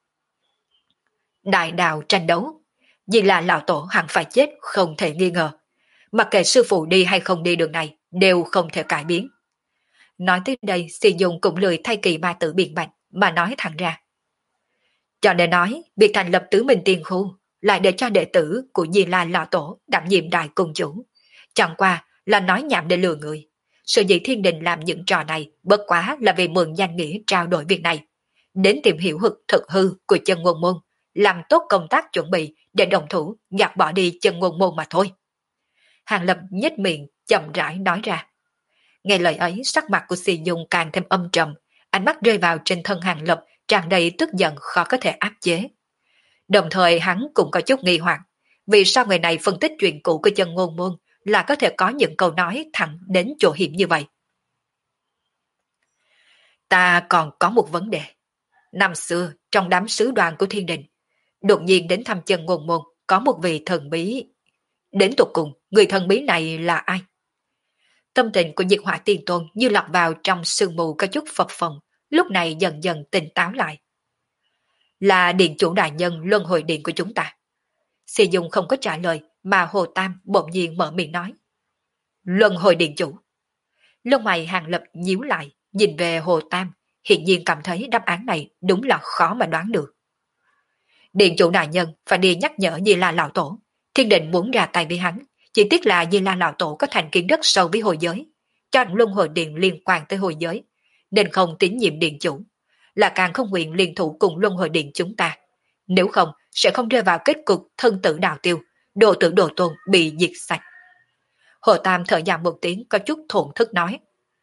Đại đạo tranh đấu, Di La lão tổ hẳn phải chết không thể nghi ngờ. Mặc kệ sư phụ đi hay không đi đường này, đều không thể cải biến. Nói tới đây, Sĩ Dung cũng lười thay kỳ ma tử biện bạch, mà nói thẳng ra. Cho nên nói, việc thành lập Tứ Minh Tiên Khu lại để cho đệ tử của Di La lão tổ đảm nhiệm đại cung chủ. Chẳng qua là nói nhảm để lừa người. Sở dĩ Thiên Đình làm những trò này bất quá là vì mượn danh nghĩa trao đổi việc này. Đến tìm hiểu thực hư của Chân Ngôn Môn, làm tốt công tác chuẩn bị để đồng thủ gạt bỏ đi Chân Ngôn Môn mà thôi. Hàng Lập nhếch miệng chậm rãi nói ra. Nghe lời ấy, sắc mặt của Xì Dung càng thêm âm trầm, ánh mắt rơi vào trên thân Hàng Lập tràn đầy tức giận khó có thể áp chế. Đồng thời hắn cũng có chút nghi hoặc, vì sao người này phân tích chuyện cũ của Chân Ngôn Môn là có thể có những câu nói thẳng đến chỗ hiểm như vậy. Ta còn có một vấn đề. Năm xưa, trong đám sứ đoàn của Thiên Đình, đột nhiên đến thăm Chân Ngôn Môn có một vị thần bí. Đến tột cùng, người thần bí này là ai? Tâm tình của Diệt Hỏa Tiên Tôn như lọt vào trong sương mù có chút phập phồng, lúc này dần dần tỉnh táo lại. Là điện chủ đại nhân luân hồi điện của chúng ta. Sĩ Dung không có trả lời, mà Hồ Tam bỗng nhiên mở miệng nói. Luân hồi điện chủ. Lông mày Hàng Lập nhíu lại, nhìn về Hồ Tam, hiện nhiên cảm thấy đáp án này đúng là khó mà đoán được. Điện chủ đại nhân phải đi nhắc nhở Di La lão tổ. Thiên Định muốn ra tay với hắn, chỉ tiếc là Di La lão tổ có thành kiến rất sâu với hồi giới, cho luân hồi điện liên quan tới hồi giới, nên không tín nhiệm điện chủ, là càng không nguyện liên thủ cùng luân hồi điện chúng ta. Nếu không, sẽ không rơi vào kết cục thân tử đạo tiêu, đồ tử đồ tôn bị diệt sạch. Hồ Tam thở dài một tiếng có chút thổn thức nói.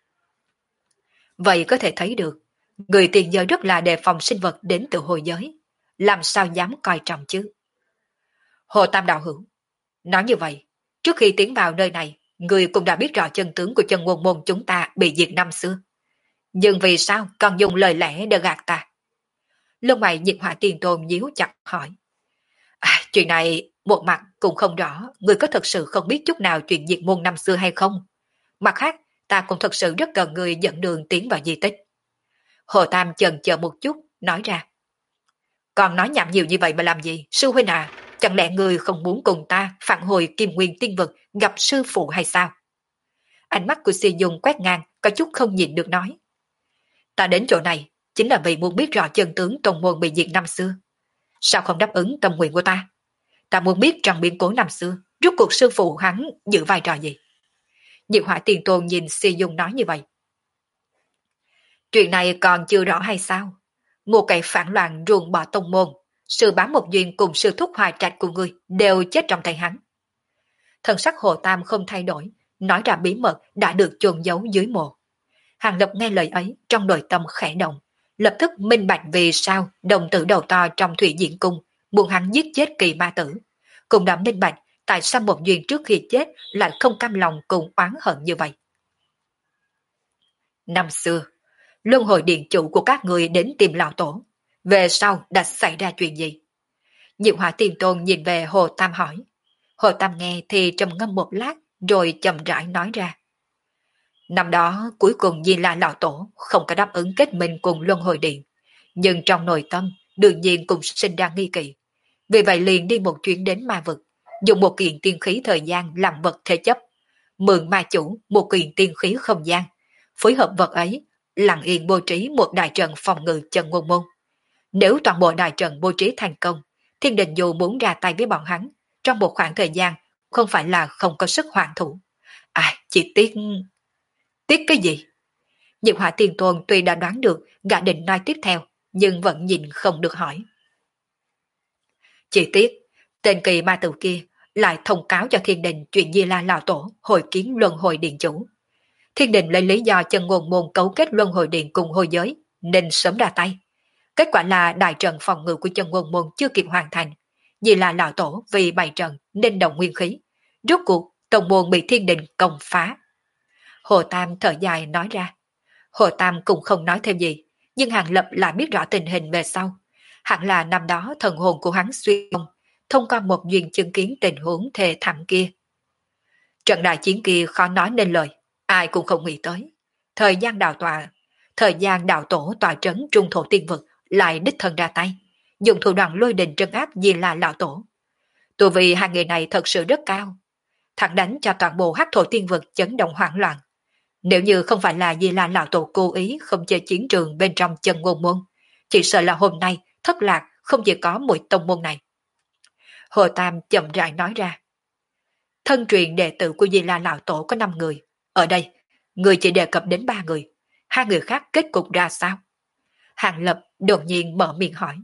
Vậy có thể thấy được, người tiền giới rất là đề phòng sinh vật đến từ hồi giới, làm sao dám coi trọng chứ? Hồ Tam đạo hữu, nói như vậy, trước khi tiến vào nơi này, người cũng đã biết rõ chân tướng của Chân Ngôn Môn chúng ta bị diệt năm xưa. Nhưng vì sao còn dùng lời lẽ để gạt ta? Lông mày Nhiệt Hỏa Tiên Tôn nhíu chặt hỏi. Chuyện này một mặt cũng không rõ, người có thật sự không biết chút nào chuyện diệt môn năm xưa hay không? Mặt khác, ta cũng thật sự rất cần người dẫn đường tiến vào di tích. Hồ Tam chần chờ một chút, nói ra. Còn nói nhảm nhiều như vậy mà làm gì, sư huynh à? Chẳng lẽ người không muốn cùng ta phản hồi Kim Nguyên Tiên Vực gặp sư phụ hay sao? Ánh mắt của Si Dung quét ngang, có chút không nhìn được nói. Ta đến chỗ này, chính là vì muốn biết rõ chân tướng tông môn bị diệt năm xưa. Sao không đáp ứng tâm nguyện của ta? Ta muốn biết trong biến cố năm xưa, rốt cuộc sư phụ hắn giữ vai trò gì? Diệp Hỏa Tiền Tôn nhìn Si Dung nói như vậy. Chuyện này còn chưa rõ hay sao? Một kẻ phản loạn ruồng bỏ tông môn, sư bá một duyên cùng sư thúc hoài trạch của ngươi đều chết trong tay hắn. Thần sắc Hồ Tam không thay đổi, nói ra bí mật đã được chôn giấu dưới mộ. Hàng Lập nghe lời ấy trong nội tâm khẽ động, lập tức minh bạch vì sao đồng tử đầu to trong Thủy Diễn Cung muốn hắn giết chết Kỳ Ma Tử. Cũng đã minh bạch tại sao một duyên trước khi chết lại không cam lòng cùng oán hận như vậy. Năm xưa, luân hồi điện chủ của các người đến tìm lão tổ. Về sau đã xảy ra chuyện gì? Diệu Hỏa Tiên Tôn nhìn về Hồ Tam hỏi. Hồ Tam nghe thì trầm ngâm một lát rồi chậm rãi nói ra. Năm đó cuối cùng Di La lão tổ không có đáp ứng kết minh cùng luân hồi điện. Nhưng trong nội tâm đương nhiên cũng sinh ra nghi kỵ. Vì vậy liền đi một chuyến đến ma vực, dùng một kiện tiên khí thời gian làm vật thế chấp. Mượn ma chủ một kiện tiên khí không gian. Phối hợp vật ấy, lặng yên bố trí một đại trận phòng ngự chân ngôn môn. Nếu toàn bộ đại trận bố trí thành công, Thiên Đình dù muốn ra tay với bọn hắn, trong một khoảng thời gian, không phải là không có sức hoàn thủ. Chỉ tiếc... Tiếc cái gì? Diệu Hỏa Tiên Tôn tuy đã đoán được gã định nói tiếp theo, nhưng vẫn nhìn không được hỏi. Chỉ tiếc, tên Kỳ Ma Tử kia lại thông cáo cho Thiên Đình chuyện Di La lão tổ hồi kiến luân hồi điện chủ. Thiên Đình lấy lý do chân ngôn môn cấu kết luân hồi điện cùng hồi giới, nên sớm ra tay. Kết quả là đại trận phòng ngự của chân ngôn môn chưa kịp hoàn thành. Vì là lão tổ vì bày trận nên động nguyên khí. Rốt cuộc, tổng môn bị Thiên Đình công phá. Hồ Tam thở dài nói ra. Hồ Tam cũng không nói thêm gì, nhưng Hàng Lập lại biết rõ tình hình về sau. Hẳn là năm đó thần hồn của hắn xuyên thông qua một duyên chứng kiến tình huống thề thảm kia. Trận đại chiến kia khó nói nên lời, ai cũng không nghĩ tới. Thời gian đạo tổ tòa trấn trung thổ tiên vực lại đích thân ra tay, dùng thủ đoạn lôi đình trấn áp Di La lão tổ. Tu vì hai người này thật sự rất cao, thẳng đánh cho toàn bộ hắc thổ tiên vực chấn động hoảng loạn. Nếu như không phải là Di La lão tổ cố ý không chơi chiến trường bên trong chân ngôn môn, chỉ sợ là hôm nay thất lạc không chỉ có một tông môn này. Hồ Tam chậm rãi nói ra. Thân truyền đệ tử của Di La lão tổ có 5 người, ở đây người chỉ đề cập đến 3 người, hai người khác kết cục ra sao? Hàng Lập đột nhiên mở miệng hỏi.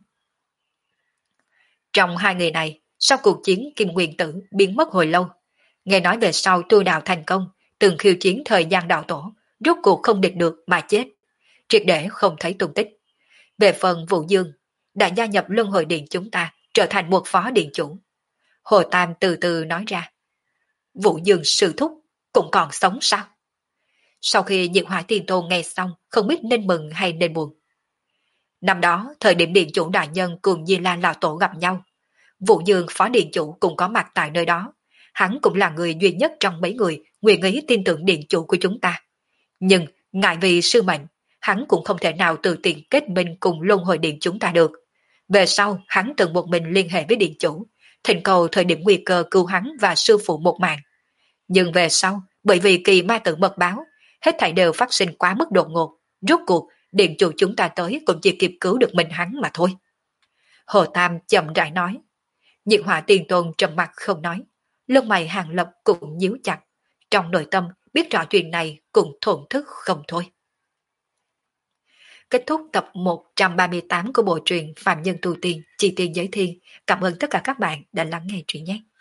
Trong hai người này, sau cuộc chiến Kim Nguyên Tử biến mất hồi lâu, nghe nói về sau tu đạo thành công, từng khiêu chiến thời gian đạo tổ, rốt cuộc không địch được mà chết, triệt để không thấy tung tích. Về phần Vũ Dương, đã gia nhập luân hồi điện chúng ta, trở thành một phó điện chủ. Hồ Tam từ từ nói ra. Vũ Dương sư thúc cũng còn sống sao? Sau khi Diệt Hỏa Tiên Tôn nghe xong, không biết nên mừng hay nên buồn. Năm đó, thời điểm điện chủ đại nhân cùng Di La lão tổ gặp nhau, Vũ Dương phó điện chủ cũng có mặt tại nơi đó. Hắn cũng là người duy nhất trong mấy người nguyện ý tin tưởng điện chủ của chúng ta. Nhưng, ngại vì sư mệnh, hắn cũng không thể nào tự tiện kết minh cùng luân hồi điện chúng ta được. Về sau, hắn từng một mình liên hệ với điện chủ, thỉnh cầu thời điểm nguy cơ cứu hắn và sư phụ một mạng. Nhưng về sau, bởi vì Kỳ Ma Tử mật báo, hết thảy đều phát sinh quá mức đột ngột. Rốt cuộc, điện chủ chúng ta tới cũng chỉ kịp cứu được mình hắn mà thôi. Hồ Tam chậm rãi nói. Diệt Hỏa Tiên Tôn trầm mặt không nói. Lông mày Hàng Lập cũng nhíu chặt. Trong nội tâm biết rõ chuyện này cũng thổn thức không thôi. Kết thúc tập 138 của bộ truyện Phạm Nhân Tu Tiên, Chi Tiên Giới Thiên. Cảm ơn tất cả các bạn đã lắng nghe truyện nhé.